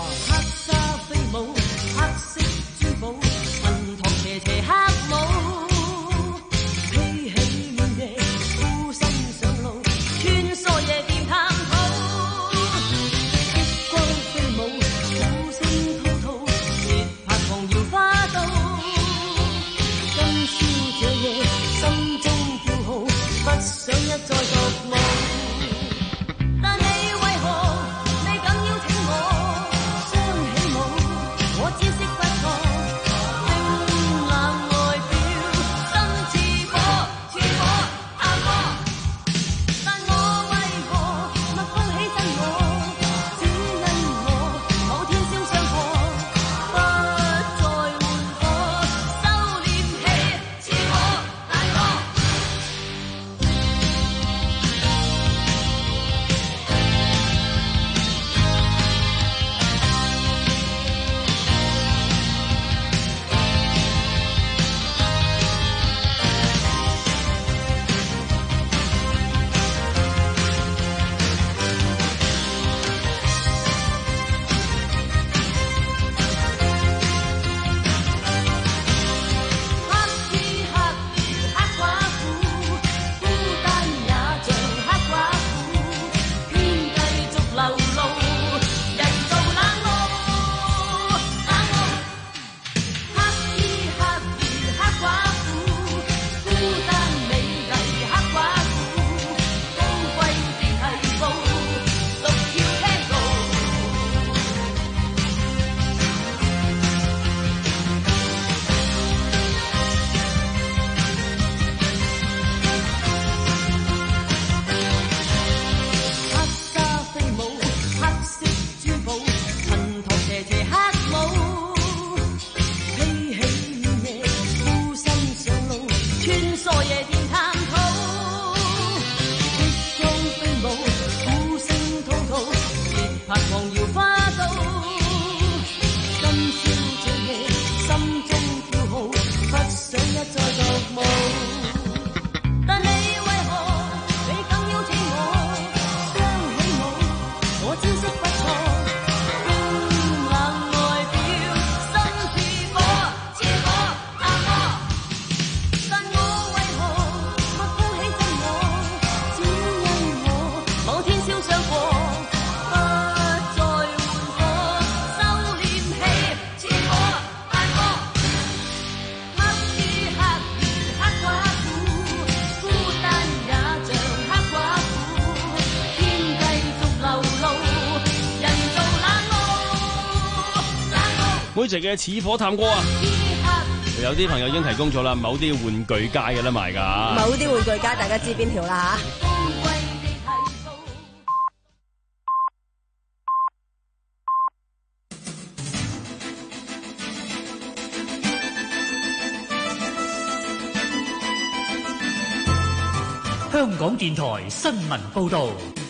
舞，雲堂斜斜黑舞，披起面地，孤身上路，穿梭夜店探討，激光飛舞，鼓聲滔滔，節拍狂搖花道，今宵這夜，心中叫號，不想一再作夢。但你為何你敢邀請我，雙起舞，我只識不。 妹姐嘅似火探戈啊！有啲朋友已經提供咗啦，某啲玩具街嘅得賣㗎。 某啲玩具街大家知邊條啦嚇。 香港電台新聞報導，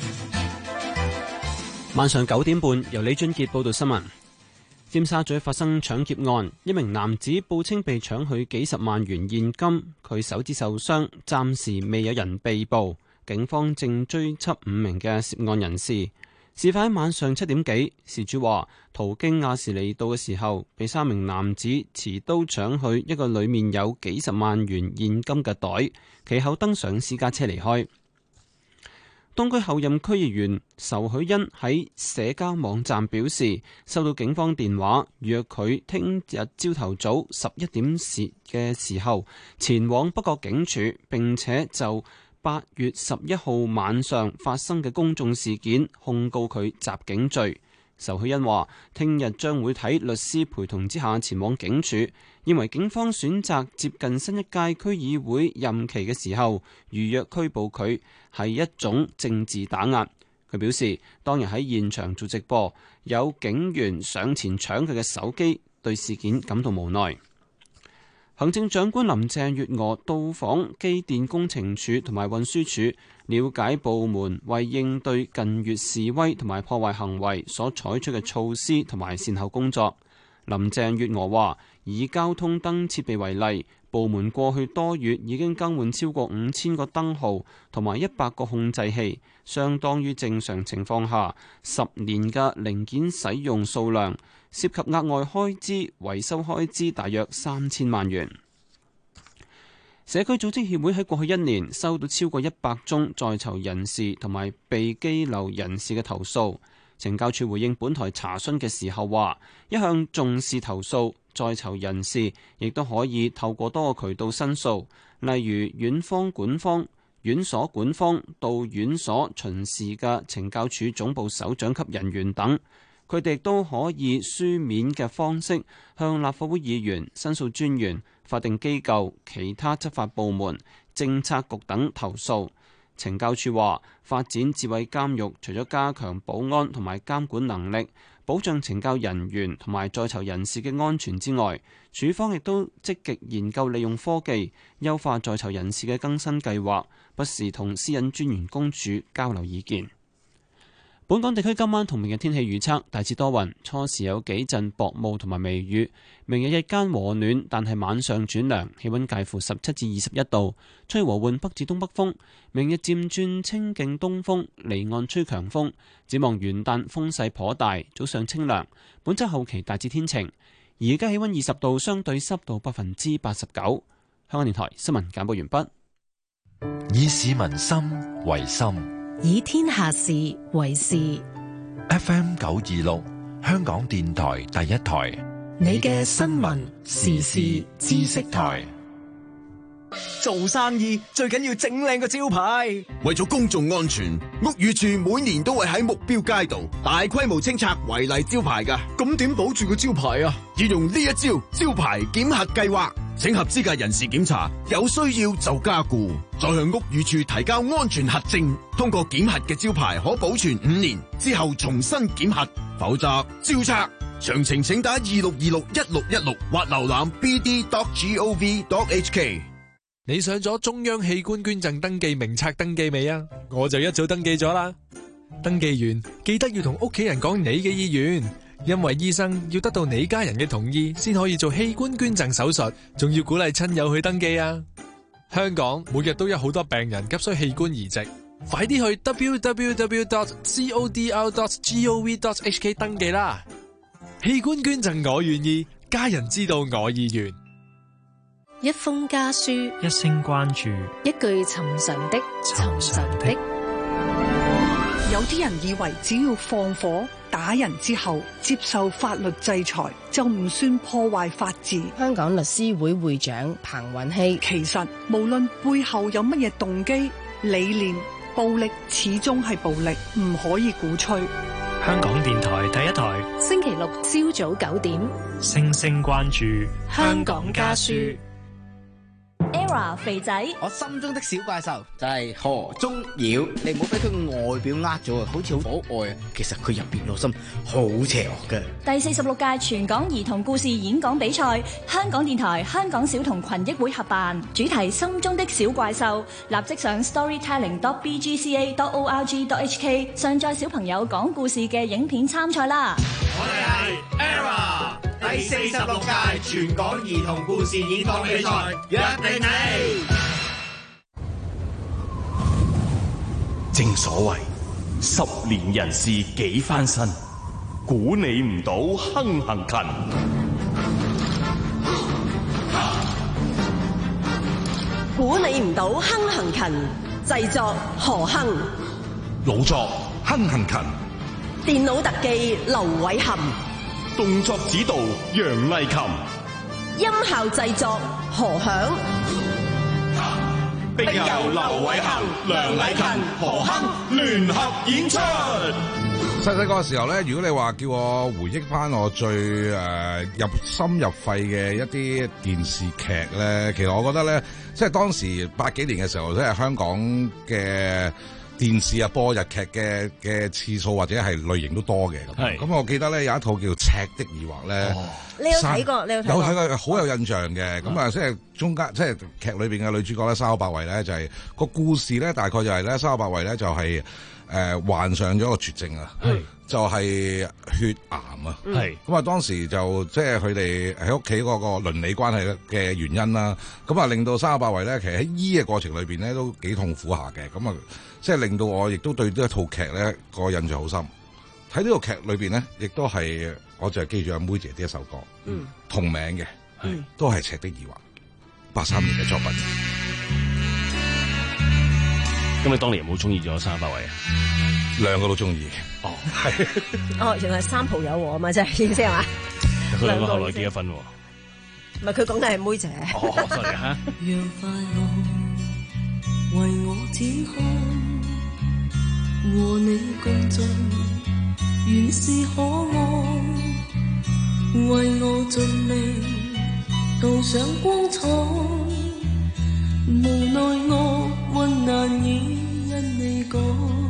晚上九點半，由李俊傑報道新聞。尖沙咀發生搶劫案，一名男子報稱被搶去幾十萬元現金，佢手指受傷，暫時未有人被捕。警方正追緝五名嘅涉案人士。事發喺晚上七點幾，事主話途經亞士厘道嘅時候，被三名男子持刀搶去一個裡面有幾十萬元現金嘅袋，其後登上私家車離開。東區候任區議員仇許欣喺社交網站表示，收到警方電話，約佢聽日朝頭早十一點時嘅時候前往北角警署，並且就八月十一號晚上發生嘅公眾事件控告佢襲警罪。仇許欣話，聽日將會喺律師陪同之下前往警署，認為警方選擇接近新一屆區議會任期嘅時候預約拘捕佢係一種政治打壓。佢表示，當日喺現場做直播，有警員上前搶佢嘅手機，對事件感到無奈。行政長官林鄭月娥到訪機電工程署同埋運輸署，了解部門為應對近月示威同埋破壞行為所採取嘅措施同埋善後工作。林鄭月娥話，以交通燈設備為例，部門過去多月已經更換超過五千個燈號同埋一百個控制器，相當於正常情況下十年嘅零件使用數量。涉及額外開支、維修開支大約三千萬元。社區組織協會喺過去一年收到超過一百宗在囚人士同埋被羈留人士嘅投訴。懲教署回應本台查詢嘅時候話，一向重視投訴，在囚人士亦都可以透過多個渠道申訴，例如院方管方、院所管方到院所巡視嘅懲教署總部首長級人員等。佢哋都可以書面嘅方式向立法會議員、申訴專員、法定機構、其他執法部門、政策局等投訴。懲教署話，發展智慧監獄除咗加強保安同埋監管能力，保障懲教人員同埋在囚人士嘅安全之外，署方亦都積極研究利用科技優化在囚人士嘅更新計劃，不時同私隱專員公署交流意見。本港地區今晚同明日天氣預測，大致多雲，初時有幾陣薄霧同埋微雨。明日日間和暖，但係晚上轉涼，氣溫介乎十七至二十一度，吹和緩北至東北風。明日漸轉清勁東風，離岸吹強風。展望元旦風勢頗大，早上清涼。本週後期大致天晴。而家氣溫二十度，相對濕度百分之八十九。香港電台新聞簡報完畢。 以市民心為心， 以天下事為事。 F M 九二六，香港電台第一台， 你嘅新聞時事知識台。 做生意最緊要整靚個招牌。為咗公眾安全，屋宇署每年都會喺目標街道大規模清拆違例招牌㗎。咁點保住個招牌啊？要用呢一招招牌檢核計劃，請合資格人士檢查，有需要就加固，再向屋宇署提交安全核證。通過檢核嘅招牌可保存五年，之後重新檢核，否則照拆。詳情請打二六二六一六一六或瀏覽 b d dot gov dot h k。 你上咗中央器官捐贈登記名冊登記未啊？我就一早登記咗啦。登記完記得要同屋企人講你嘅意願，因為醫生要得到你家人嘅同意先可以做器官捐贈手術，仲要鼓勵親友去登記啊。香港每日都有好多病人急需器官移植，快啲去 w w w dot codr dot gov dot h k 登記啦。器官捐贈我願意，家人知道我意願。 一封家書， 一聲關注， 一句尋常的尋常的。 有啲人以為只要放火打人之後接受法律制裁就唔算破壞法治。 香港律師會會長彭允熙， 其實無論背後有乜嘢動機理念，暴力始終係暴力，唔可以鼓吹。 香港電台第一台， 星期六朝早九點， 星星關注香港家書。 Era 肥仔， 我心中的小怪獸就係何中堯。你唔好俾佢個外表呃咗啊，好似好可愛啊，其實佢入邊內心好邪惡嘅。 第四十六屆全港兒童故事演講比賽，香港電台香港小童群益會合辦，主題心中的小怪獸，立即上 storytelling dot b g c a dot org dot h k 上載小朋友講故事嘅影片參賽啦！ 我哋係 Era。第四十六屆全港兒童故事演講比賽，約定你。 正所謂十年人事幾番新，估你唔到亨行勤。 估你唔到亨行勤，製作何亨， 老作亨行勤， 電腦特技劉偉含， 動作指導楊麗琴， 音效製作何響， 並由劉偉含、梁麗琴、何亨聯合演出。 細細個嘅時候咧，如果你話叫我回憶翻我最誒、呃、入心入肺嘅一啲電視劇咧，其實我覺得咧，即係當時八幾年嘅時候，即係香港嘅電視啊播日劇嘅嘅次數或者係類型都多嘅。咁咁我記得咧有一套叫《赤的疑惑》咧、哦， 你有睇過？你有睇過？ 有睇過，好有印象嘅。咁啊，即係中間即係劇裏邊嘅女主角咧，沙丘百惠咧就係、是、個故事咧，大概就係咧沙丘百惠咧就係、是。誒、呃、患上咗個絕症啊，就係、是、血癌啊，咁啊當時就即係佢哋喺屋企嗰個倫理關係嘅原因啦，咁啊令到沙丘百惠咧，其實喺醫嘅過程裏邊咧都幾痛苦下嘅，咁啊即係令到我亦都對呢一套劇咧個印象好深。喺呢個劇裏邊咧，亦都係我就係記住阿妹姐呢一首歌，嗯、同名嘅，都係《赤的疑惑》，八三年嘅作品。 咁你當年有冇中意咗沙丘百惠啊？ 兩個都中意。哦，係。 哦，原來三浦友和啊嘛，即係意思係嘛？ 佢兩個後來結咗婚喎。 唔係佢講嘅係妹姐。 哦，sorry 嚇。 讓快樂為我展開，和你共進，原是可愛，為我盡力塗上光彩。無奈我困難已因你改，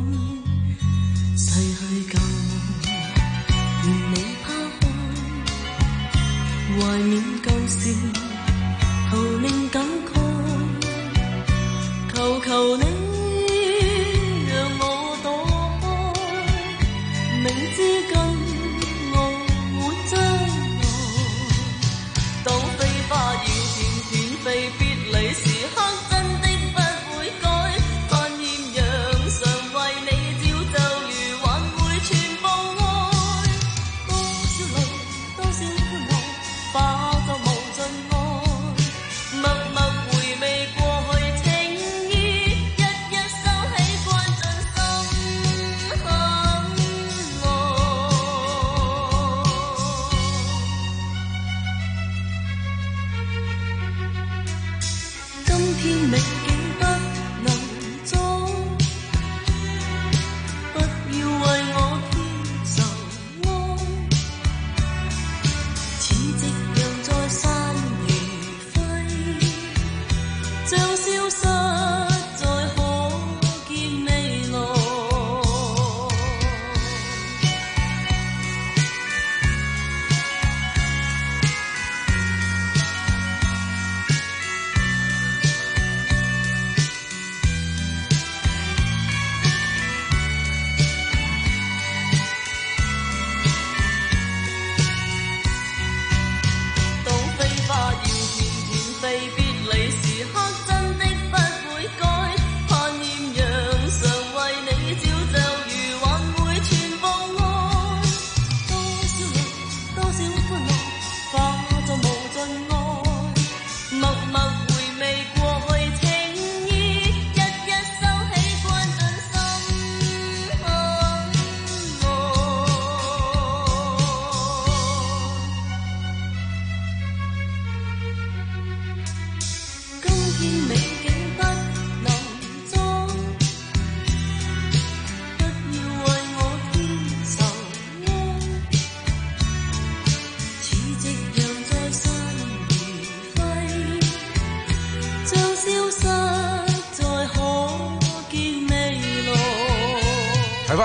逝去舊夢願你拋開，懷念舊事徒令感慨，求求你讓我躲開，明知跟我會將來當飛花要甜甜飛別離時刻真的不會改，但豔陽常為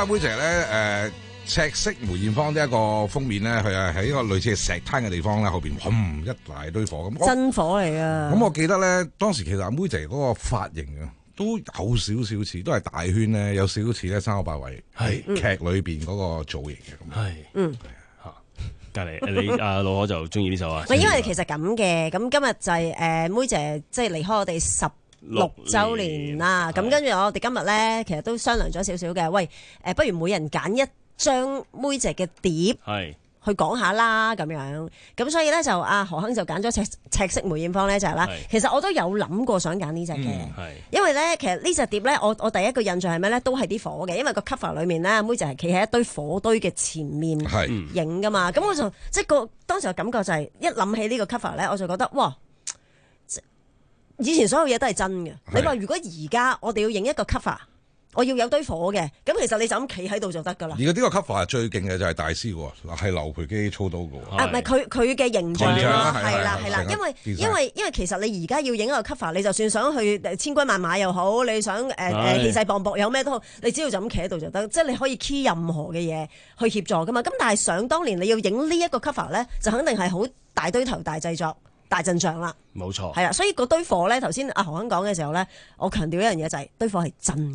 阿妹姐咧誒。赤色梅艷芳呢一個封面咧，佢係喺一個類似嘅石灘嘅地方咧，後邊轟一大堆火咁。 真火嚟啊！ 咁我記得咧，當時其實阿妹姐嗰個髮型啊，都有少少似，都係大圈咧，有少少似咧三口八位係劇裏邊嗰個造型嘅咁。 係嗯嚇，隔離你阿老可就中意呢首啊。 唔係因為其實咁嘅，咁今日就係誒妹姐即係離開我哋十六週年啦。咁跟住我哋今日咧，其實都商量咗少少嘅。喂誒，不如每人揀一張妹姐嘅碟係去講下啦咁樣，咁所以咧就阿何鏗就揀咗赤赤色梅艷芳呢隻啦。其實我都有諗過想揀呢隻嘅，嗯、因為咧其實呢隻碟咧，我我第一個印象係咩咧？都係啲火嘅，因為個 cover 裏面咧，妹姐係企喺一堆火堆嘅前面影噶嘛。咁我就即係個當時嘅感覺就係、是、一諗起呢個 cover 咧，我就覺得哇！以前所有嘢都係真嘅。你話如果而家我哋要影一個 cover？我要有堆火嘅，咁其實你就咁企喺度就得噶啦。而家呢個 cover 係最勁嘅就係大師喎，嗱係劉培基操刀嘅喎。 啊，唔係佢佢嘅形象咯，係啦係啦，因為因為因為其實你而家要影一個 cover，你就算想去千軍萬馬又好，你想誒誒氣勢磅礴有咩都好，你只要就咁企喺度就得，即係你可以 key 任何嘅嘢去協助噶嘛。咁但係想當年你要影呢一個 cover 咧，就肯定係好大堆頭、大製作、大陣仗啦。 冇錯， 係啦，所以嗰堆火咧，頭先阿何鏗講嘅時候咧，我強調一樣嘢就係堆火係真嘅。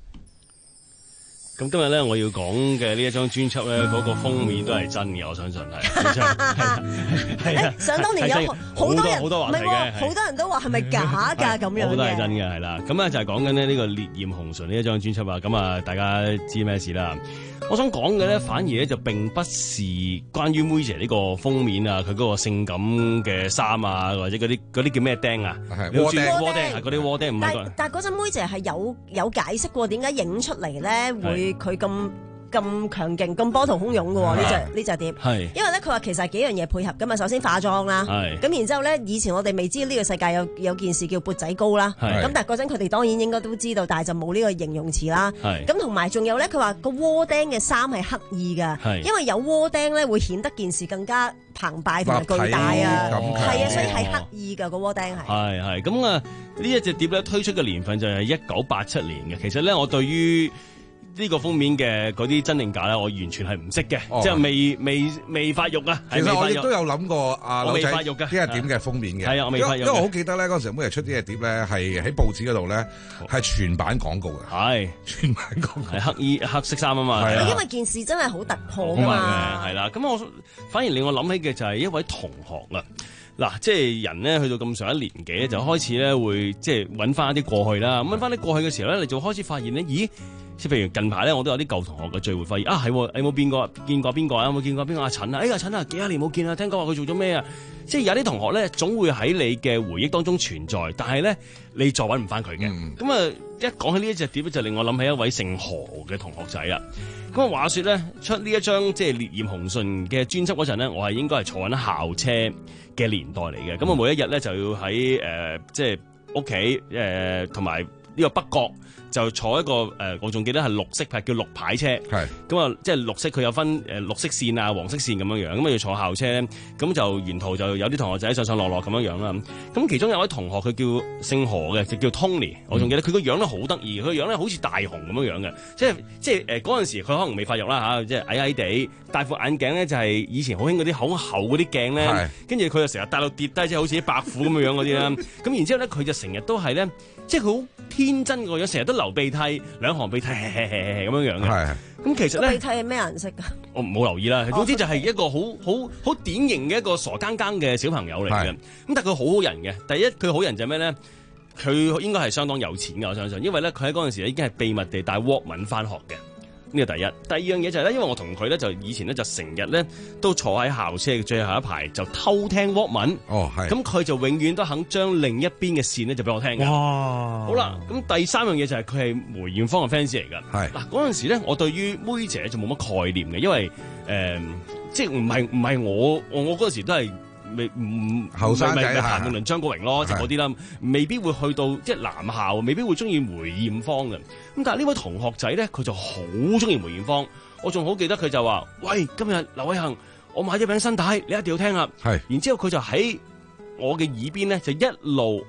咁今日咧，我要講嘅呢一張專輯咧，嗰個封面都係真嘅，我相信係。係啊， 想當年有好多人， 好多話題嘅， 好多人都話係咪假㗎咁樣嘅？ 好多係真嘅，係啦。咁啊就係講緊咧呢個《烈焰紅唇》呢一張專輯啊。咁啊，大家知咩事啦？我想講嘅咧，反而咧就並不是關於妹姐呢個封面啊，佢嗰個性感嘅衫啊，或者嗰啲嗰啲叫咩釘啊？ 係窩釘，窩釘係嗰啲窩釘，唔係。 但但嗰陣妹姐係有有解釋過點解影出嚟咧會佢咁咁強勁、咁波濤洶湧嘅喎呢隻呢隻碟。係因為咧，佢話其實係幾樣嘢配合㗎嘛。首先化妝啦，咁然之後咧，以前我哋未知呢個世界有有件事叫缽仔糕啦。咁但係嗰陣佢哋當然應該都知道，但係就冇呢個形容詞啦。咁同埋仲有咧，佢話個窩釘嘅衫係刻意㗎，因為有窩釘咧會顯得件事更加澎湃同埋巨大啊。係啊，所以係刻意㗎個窩釘係。係係咁啊！呢一隻碟咧推出嘅年份就係一九八七年嘅。其實咧，我對於呢個封面嘅嗰啲真定假咧，我完全係唔識嘅，即係未未未發育啊！ 其實我亦都有諗過阿劉仔呢一點嘅封面嘅， 係啊，我未發育。 因為我好記得咧，嗰陣時妹姐出呢隻碟咧，係喺報紙嗰度咧係全版廣告嘅，係全版廣告， 係黑衣黑色衫啊嘛。 因為件事真係好突破㗎嘛， 係啦。咁我反而令我諗起嘅就係一位同學啦。嗱，即係人咧去到咁上一年紀咧，就開始咧會即係揾翻啲過去啦。咁揾翻啲過去嘅時候咧，你就開始發現咧，咦？即係譬如近排咧，我都有啲舊同學嘅聚會，發現啊係，你有冇見過見過邊個啊？有冇見過邊個阿陳啊？哎呀，陳啊，幾廿年冇見啊！聽講話佢做咗咩啊？即係有啲同學咧，總會喺你嘅回憶當中存在，但係咧你再揾唔翻佢嘅。咁啊、嗯，一講起呢一隻碟咧，就令我諗起一位姓何嘅同學仔啦。咁啊，話說咧，出呢一張即係《烈焰紅唇》嘅專輯嗰陣咧，我係應該係坐緊校車嘅年代嚟嘅。咁啊，每一日咧就要喺誒、呃、即係屋企誒同埋呢個北角。就坐一個誒、呃，我仲記得係綠色牌，叫綠牌車。係咁啊，即係綠色，佢有分誒綠色線啊、黃色線咁樣樣。咁啊要坐校車咧，咁就沿途就有啲同學仔上上落落咁樣樣啦。咁其中有位同學佢叫姓何嘅，就叫 Tony。我仲記得佢個樣咧好得意，佢個樣咧好似大雄咁樣樣嘅。即係即係誒嗰陣時佢可能未發育啦嚇，即係矮矮地，戴副眼鏡咧就係以前好興嗰啲好厚嗰啲鏡咧。跟住佢就成日戴到跌低，即係好似啲白虎咁樣樣嗰啲啦。咁然之後咧，佢就成日都係咧，即係佢好天真個樣，成日都流鼻涕，兩行鼻涕咁樣樣嘅。咁其實咧， 鼻涕係咩顏色噶？ 我冇留意啦。總之就係一個好好好典型嘅一個傻更更嘅小朋友嚟嘅。咁但係佢好好人嘅。第一，佢好人就係咩咧？佢應該係相當有錢嘅，我相信。因為咧，佢喺嗰陣時已經係秘密地帶 Walkman 翻學嘅。呢個第一，第二樣嘢就係咧，因為我同佢咧就以前咧就成日咧都坐喺校車嘅最後一排就偷聽 Walkman。哦，係。咁佢就永遠都肯將另一邊嘅線咧就俾我聽嘅。哇！好啦，咁第三樣嘢就係佢係梅艷芳嘅 fans 嚟㗎。係。嗱嗰陣時咧，我對於妹姐就冇乜概念嘅，因為誒、呃，即係唔係唔係我我我嗰陣時都係。未唔後生仔譚詠麟、張國榮咯，即係嗰啲啦，未必會去到即係男校，未必會中意梅艷芳嘅。咁但係呢位同學仔咧，佢就好中意梅艷芳。我仲好記得佢就話：喂，今日劉偉恒，我買咗餅新帶，你一定要聽啊！係。然之後佢就喺我嘅耳邊咧，就一路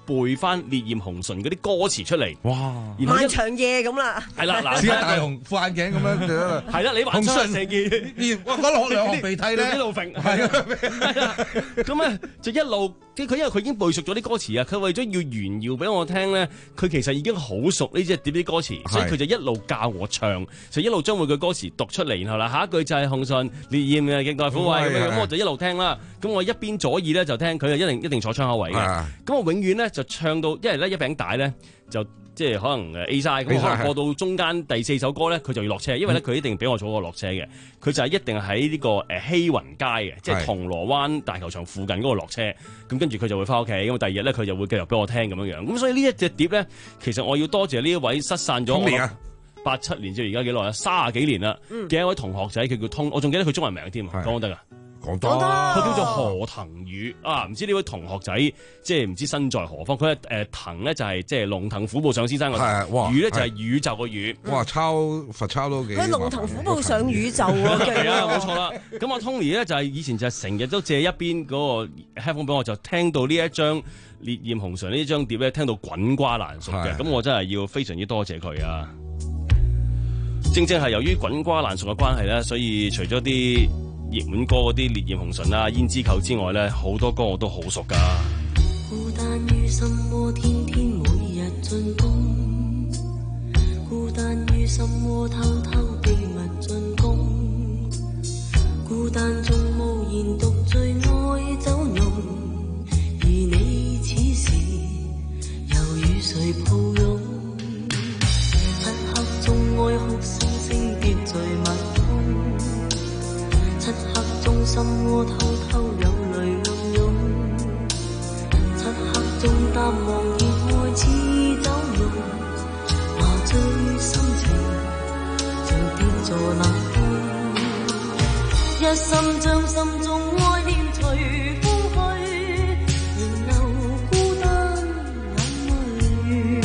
背翻烈焰紅唇嗰啲歌詞出嚟。 哇！ 漫長夜咁啦， 係啦，嗱， 似一大紅副眼鏡咁樣， 係啦，你幻想成件， 哇！嗰落兩行鼻涕咧， 一路揈，係啊，咁咧就一路，即係佢因為佢已經背熟咗啲歌詞啊，佢為咗要炫耀俾我聽咧，佢其實已經好熟呢隻碟啲歌詞，所以佢就一路教我唱，就一路將每句歌詞讀出嚟，然後啦下一句就係紅唇烈焰嘅極待苦味咁樣，咁我就一路聽啦。咁我一邊左耳咧就聽，佢就一定一定坐窗口位嘅。咁我永遠咧就唱到，因為咧一餅帶咧就即係可能 A 晒，咁可能過到中間第四首歌咧，佢就要落車，因為咧佢一定俾我早過落車嘅。佢就係一定喺呢個誒希雲街嘅，即係銅鑼灣大球場附近嗰度落車。咁跟住佢就會翻屋企，咁第二日咧佢就會繼續俾我聽咁樣樣。咁所以呢一隻碟咧，其實我要多謝呢一位失散咗我八七年至而家幾耐啊，三十幾年啦嘅一位同學仔，佢叫通，我仲記得佢中文名添，講得㗎。 講得， 佢叫做何騰宇啊！唔知呢位同學仔即係唔知身在何方？佢係誒騰咧就係即係龍騰虎步上先生個騰，宇咧就係宇宙個宇。 哇！抄罰抄都幾。 佢龍騰虎步上宇宙喎， 係啊，冇錯啦。咁阿 Tony 咧就係以前就係成日都借一邊嗰個 headphone 俾我，就聽到呢一張烈焰紅唇呢張碟咧，聽到滾瓜爛熟嘅。咁我真係要非常之多謝佢啊！正正係由於滾瓜爛熟嘅關係咧，所以除咗啲熱門歌嗰啲烈焰紅唇啊、胭脂扣之外咧，好多歌我都好熟噶。 孤單於心窩，天天每日進攻；孤單於心窩，偷偷秘密進攻；孤單中無言獨醉愛走濃，而你此時又與誰抱擁？漆黑中愛哭聲聲跌墜密風，漆黑中心窩偷偷有淚暗湧，漆黑中淡忘熱愛似酒濃，麻醉心情像跌坐冷風，一心將心中愛念隨風去，仍留孤單眼淚，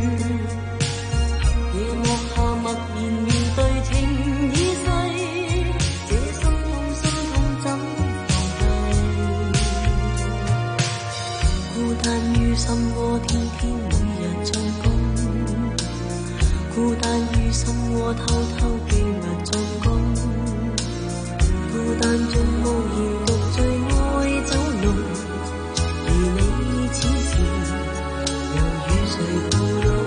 夜幕下默然面對情已逝，這心痛心痛怎防備？孤單於心窩，天天每日進攻；孤單於心窩，偷偷秘密進攻；孤單中無言獨醉愛走濃，而你此時又與誰抱擁？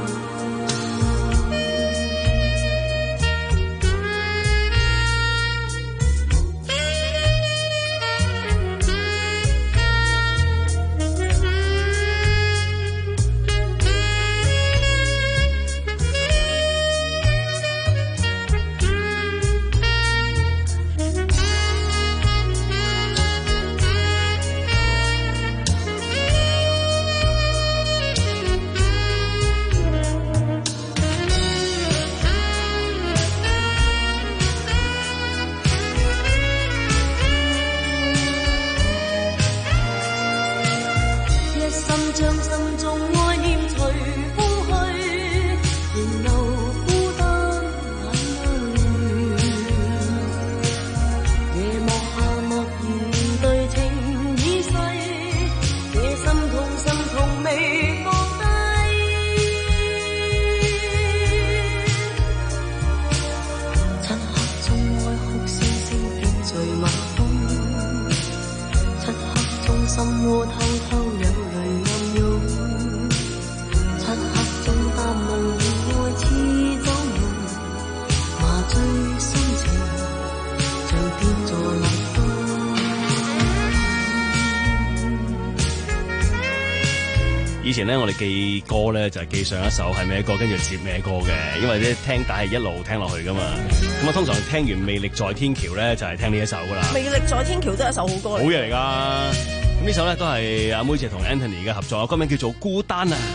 以前咧，我哋記歌咧就係記上一首係咩歌，跟住接咩歌嘅，因為咧聽帶係一路聽落去噶嘛。咁啊，通常聽完《魅力在天橋》咧，就係聽呢一首噶啦。《 魅力在天橋》都係一首好歌嚟。 好嘢嚟噶！咁呢首咧都係阿妹姐同 Anthony 嘅合作，歌名叫做《孤單》啊。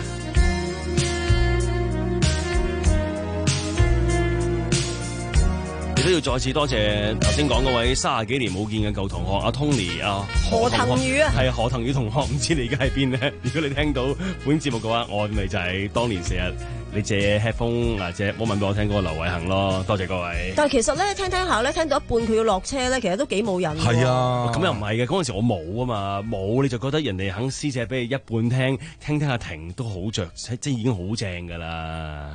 亦都要再次多謝頭先講嗰位三十幾年冇見嘅舊同學阿 Tony 啊， 何騰宇啊， 係何騰宇同學，唔知你而家喺邊咧？如果你聽到本節目嘅話，我咪就係當年成日你借 headphone 啊，借 moment 俾我聽嗰個劉偉恒咯，多謝各位。 但係其實咧，聽聽下咧，聽到一半佢要落車咧，其實都幾冇癮。 係啊，咁又唔係嘅，嗰陣時我冇啊嘛，冇你就覺得人哋肯施捨俾你一半聽，聽聽下停都好着，即係已經好正㗎啦。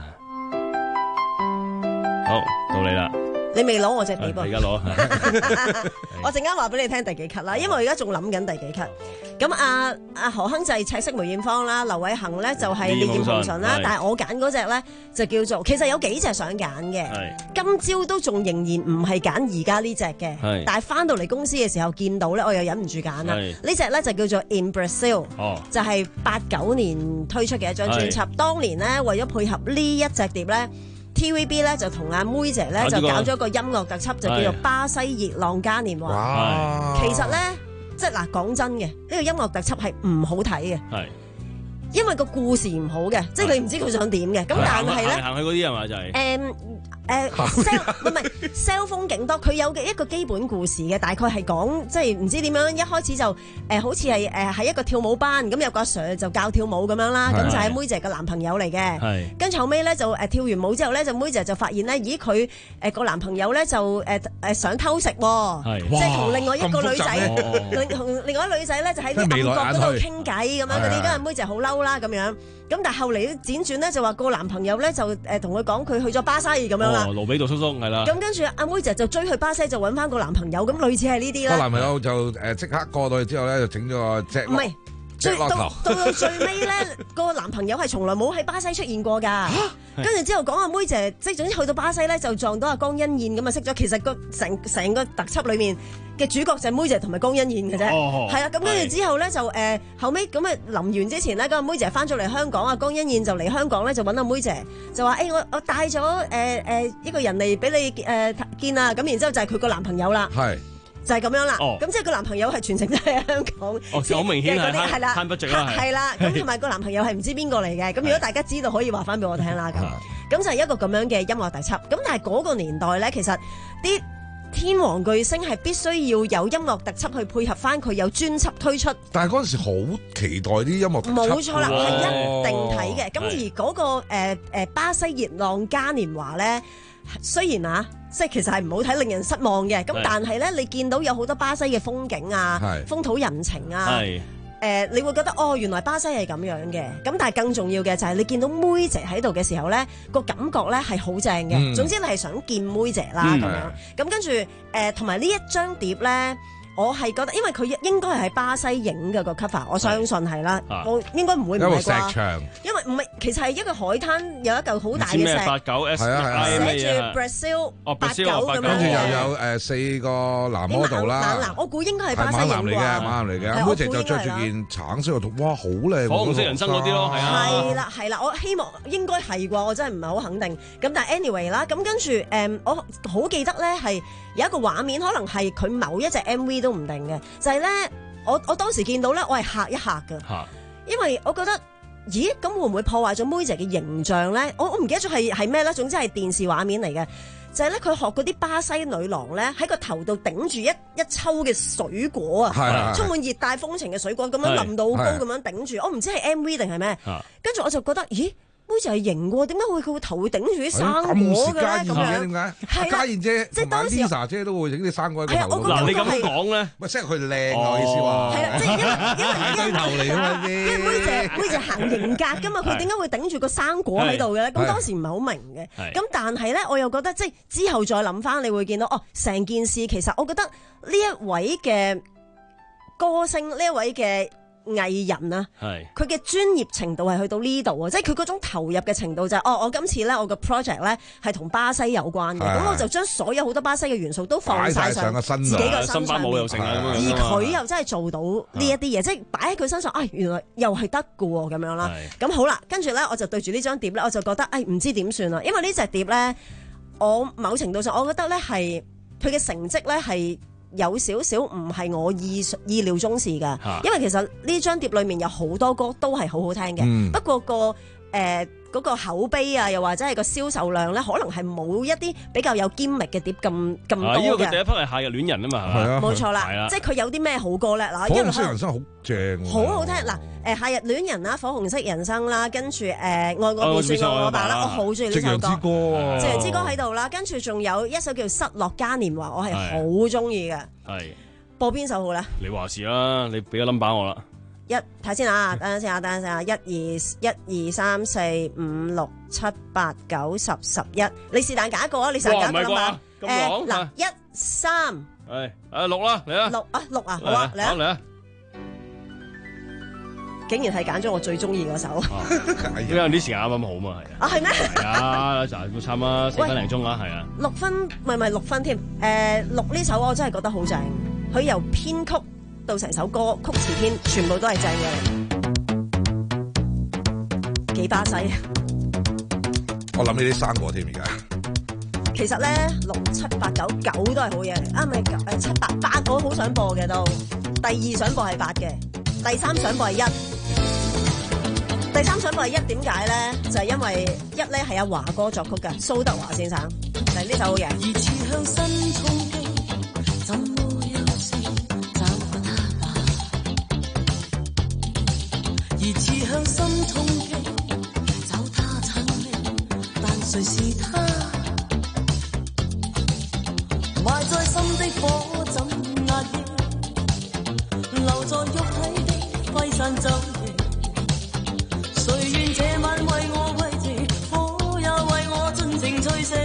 好，到你啦。 你未攞我隻碟噃？ 而家攞， 我陣間話俾你聽第幾級啦，因為我而家仲諗緊第幾級。咁阿阿何亨就係赤色梅艷芳啦，劉偉恒咧就係烈焰紅唇啦，但係我揀嗰隻咧就叫做，其實有幾隻想揀嘅，今朝都仲仍然唔係揀而家呢隻嘅，但係翻到嚟公司嘅時候見到咧，我又忍唔住揀啦。呢隻咧就叫做 In Brazil，就係八九年推出嘅一張專輯，當年咧為咗配合呢一隻碟咧。T V B 咧就同阿妹姐咧就搞咗一個音樂特輯，就叫做《巴西熱浪嘉年華》。其實咧，即係嗱講真嘅，呢、呢個音樂特輯係唔好睇嘅，因為個故事唔好嘅，即係你唔知佢想點嘅。咁但係咧， 行去嗰啲係嘛就係、是。Um, 誒 sell 唔係 sell 風景多，佢有嘅一個基本故事嘅，大概係講即係唔知點樣，一開始就誒、呃、好似係誒喺一個跳舞班，咁有個阿 Sir 就教跳舞咁樣啦，咁就係妹姐嘅男朋友嚟嘅。跟住後尾咧就誒跳完舞之後咧，就妹姐就發現咧，咦佢誒個男朋友咧就誒誒想偷食喎，即係同另外一個女仔，同另外一個女仔咧就喺啲暗角嗰度傾偈咁樣嗰啲，跟住妹姐好嬲啦咁樣。咁但係後嚟輾轉咧就話個男朋友咧就誒同佢講佢去咗巴西咁樣啦。 哦，盧比杜叔叔係啦。 咁跟住阿妹姐就追去巴西就揾翻個男朋友，咁類似係呢啲啦。 個男朋友就誒即刻過到去之後咧就整咗個隻。唔係。最到到到最尾咧，個男朋友係從來冇喺巴西出現過㗎。跟住之後講阿妹姐，即係總之去到巴西咧，就撞到阿江欣燕咁啊識咗。其實個成成個特輯裏面嘅主角就係妹姐同埋江欣燕嘅啫。係啊，咁跟住之後咧就誒、呃、後尾咁啊臨完之前咧，咁阿妹姐翻咗嚟香港，阿江欣燕就嚟香港咧就揾阿妹姐，就話誒、欸、我我帶咗誒誒一個人嚟俾你誒、呃、見啊。咁然之後就係佢個男朋友啦。係。就係咁樣啦，咁即係個男朋友係全程都喺香港， 哦，好明顯係慳慳不著啦， 係啦，咁同埋個男朋友係唔知邊個嚟嘅，咁如果大家知道可以話翻俾我聽啦，咁咁就係一個咁樣嘅音樂特輯，咁但係嗰個年代咧，其實啲天王巨星係必須要有音樂特輯去配合翻佢有專輯推出，但係嗰陣時好期待啲音樂特輯，冇錯啦，係一定睇嘅，咁而嗰個誒誒巴西熱浪嘉年華咧。雖然啊，即係其實係唔好睇，令人失望嘅。咁但係咧，你見到有好多巴西嘅風景啊，風土人情啊，誒、呃，你會覺得哦，原來巴西係咁樣嘅。咁但係更重要嘅就係你見到妹姐喺度嘅時候咧，個感覺咧係好正嘅。嗯、總之你係想見妹姐啦咁、嗯、樣。咁跟住誒，同埋呢一張碟咧。我係覺得，因為佢應該係喺巴西影嘅個 cover，我相信係啦。我應該唔會唔係啩？場因為唔係，其實係一個海灘，有一嚿好大嘅石。八九 S 寫住 Brazil 八九咁樣。跟住又有誒四個男 model 啦。猛男，我估應該係巴西影啩。猛男嚟嘅，猛男嚟嘅。妹姐就着住件橙色嘅套，哇，好靚！火紅色人生嗰啲咯，係啊。係啦，係啦，我希望應該係啩，我真係唔係好肯定。咁但係 anyway 啦，咁跟住誒，我好記得咧係有一個畫面，可能係佢某一隻 M V。都唔定嘅，就係、是、咧，我我當時見到咧，我係嚇一嚇嘅，因為我覺得，咦，咁會唔會破壞咗妹姐嘅形象咧？我我唔記得咗係係咩咧，總之係電視畫面嚟嘅，就係咧佢學嗰啲巴西女郎咧，喺個頭度頂住一一抽嘅水果啊，充滿熱帶風情嘅水果，咁樣淋到好高咁樣頂住，我唔知係 M V 定係咩，跟住我就覺得，咦？妹姐係型喎，點解會佢個頭會頂住啲生果嘅咧？咁樣點解？係嘉燕姐即係當時 Lisa 姐都會整啲生果喺個頭度。嗱，你咁講咧，咪即係佢靚我意思話。係啦，即係因為因為因為頭嚟㗎嘛啲。因為妹姐妹姐行型格㗎嘛，佢點解會頂住個生果喺度嘅咧？咁當時唔係好明嘅。咁但係咧，我又覺得即係之後再諗翻，你會見到哦，成件事其實我覺得呢一位嘅歌星，呢一位嘅藝人啊，佢嘅專業程度係去到呢度啊，即係佢嗰種投入嘅程度就係、是、哦，我今次咧我個 project 咧係同巴西有關嘅，咁我就將所有好多巴西嘅元素都放晒上自己個身上面，而佢又真係做到呢一啲嘢，即係擺喺佢身上，啊、哎、原來又係得㗎喎咁樣啦。咁好啦，跟住咧我就對住呢張碟咧，我就覺得誒唔知點算啦，因為呢隻碟咧，我某程度上我覺得咧係佢嘅成績咧係。有少少唔係我意意料中事㗎，因為其實呢張碟裏面有好多歌都係好好聽嘅，嗯、不過個誒、呃、 嗰個口碑啊，又或者係個銷售量咧，可能係冇一啲比較有堅力嘅碟咁咁多嘅。 因為佢第一批係夏日戀人啊嘛， 係啊， 冇錯啦，即係佢有啲咩好歌咧？嗱， 火紅色人生好正， 好好聽嗱。誒夏日戀人啦，火紅色人生啦，跟住誒愛我便算愛我吧啦，我好中意呢首歌。夕陽之歌，夕陽之歌喺度啦，跟住仲有一首叫失落嘉年華，我係好中意嘅。係播邊首好咧？ 你話事啦，你俾個 number 我啦。 一睇先啊，等陣先啊，等陣先啊，一二一二三四五六七八九十十一，你是但揀一個啊，你是但揀一個啊。 咁講嗱，一三， 係啊六啦，嚟啊六啊六啊，好啊，嚟啊嚟啊！竟然係揀咗我最中意嗰首， 因為啲時間啱啱好嘛，係啊。 啊係咩？ 係啊，就係都差唔多四分零鐘啦，係啊。 六分唔係唔係六分添，誒六呢首我真係覺得好正，佢由編曲到成首歌曲詞編全部都係正嘅，幾巴西。 我諗起啲生果添而家。 其實咧六七八九九都係好嘢嚟，啊咪誒七八八我好想播嘅都，第二想播係八嘅，第三想播係一。第三想播係一，點解咧？就係、是、因為一咧係阿華哥作曲嘅，蘇德華先生，嚟呢首好嘢。 而刺向新衝擊，怎麼休息找過他吧？而刺向新衝擊，找他親昵，但誰是他？埋在心的火怎壓抑？留在肉體的揮散走。誰願這晚為我慰藉，火也為我盡情吹熄。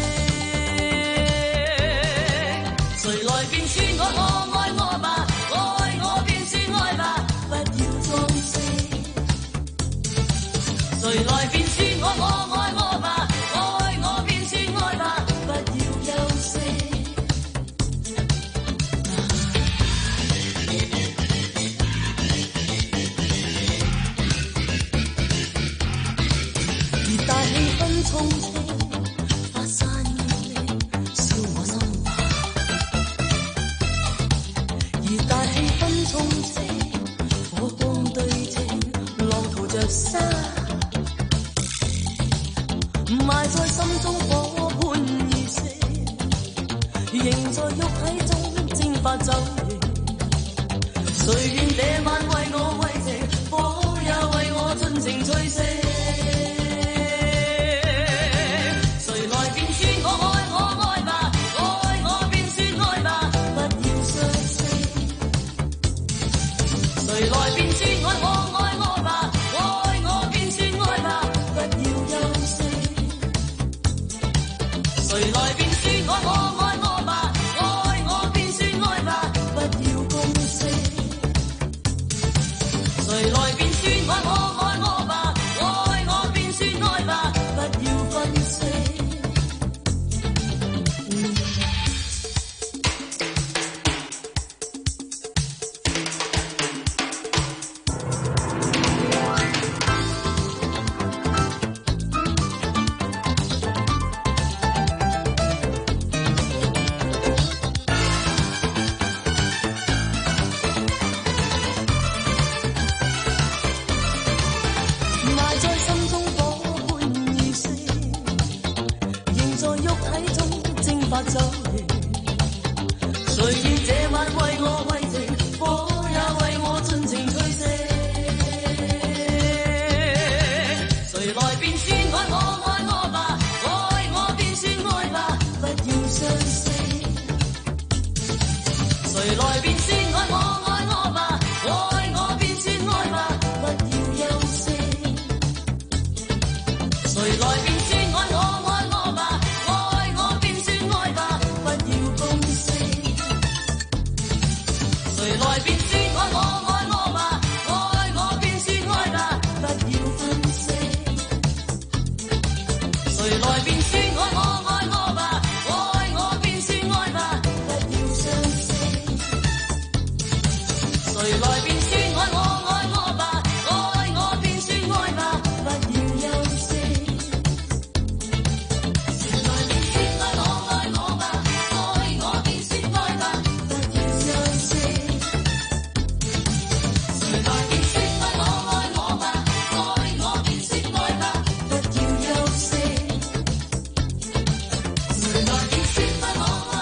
誰來便說我我愛我吧，愛我便說愛吧，不要裝飾。誰來便說我我愛我吧，愛我便說愛吧，不要休息。衝擊發散熱力，燒我心華。而大氣氛衝擊，火光對稱，浪淘着沙。埋在心中火般熱誠，仍在肉體中蒸發走形。誰願這晚為我慰藉，火也為我盡情吹熄。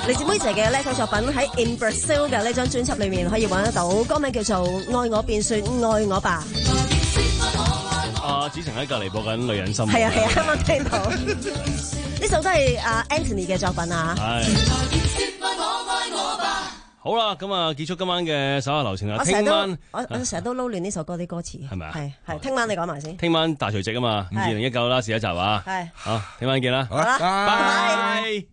嚟自妹姐嘅呢首作品喺 In Brazil 嘅呢張專輯裏面可以揾得到，歌名叫做《愛我便說愛我吧》。 阿子晴喺隔離播緊《女人心》。 係啊係啊，啱啱聽到呢首都係阿 Anthony 嘅作品啊。 係。好啦，咁啊，結束今晚嘅手下留情啦。 我成日都聽晚我我成日都撈亂呢首歌啲歌詞， 係咪啊？ 係係，聽晚你講埋先。 聽晚大除夕啊嘛，二零一九啦，試一集啊。 係。 好，聽晚見啦。 好啦， 拜拜。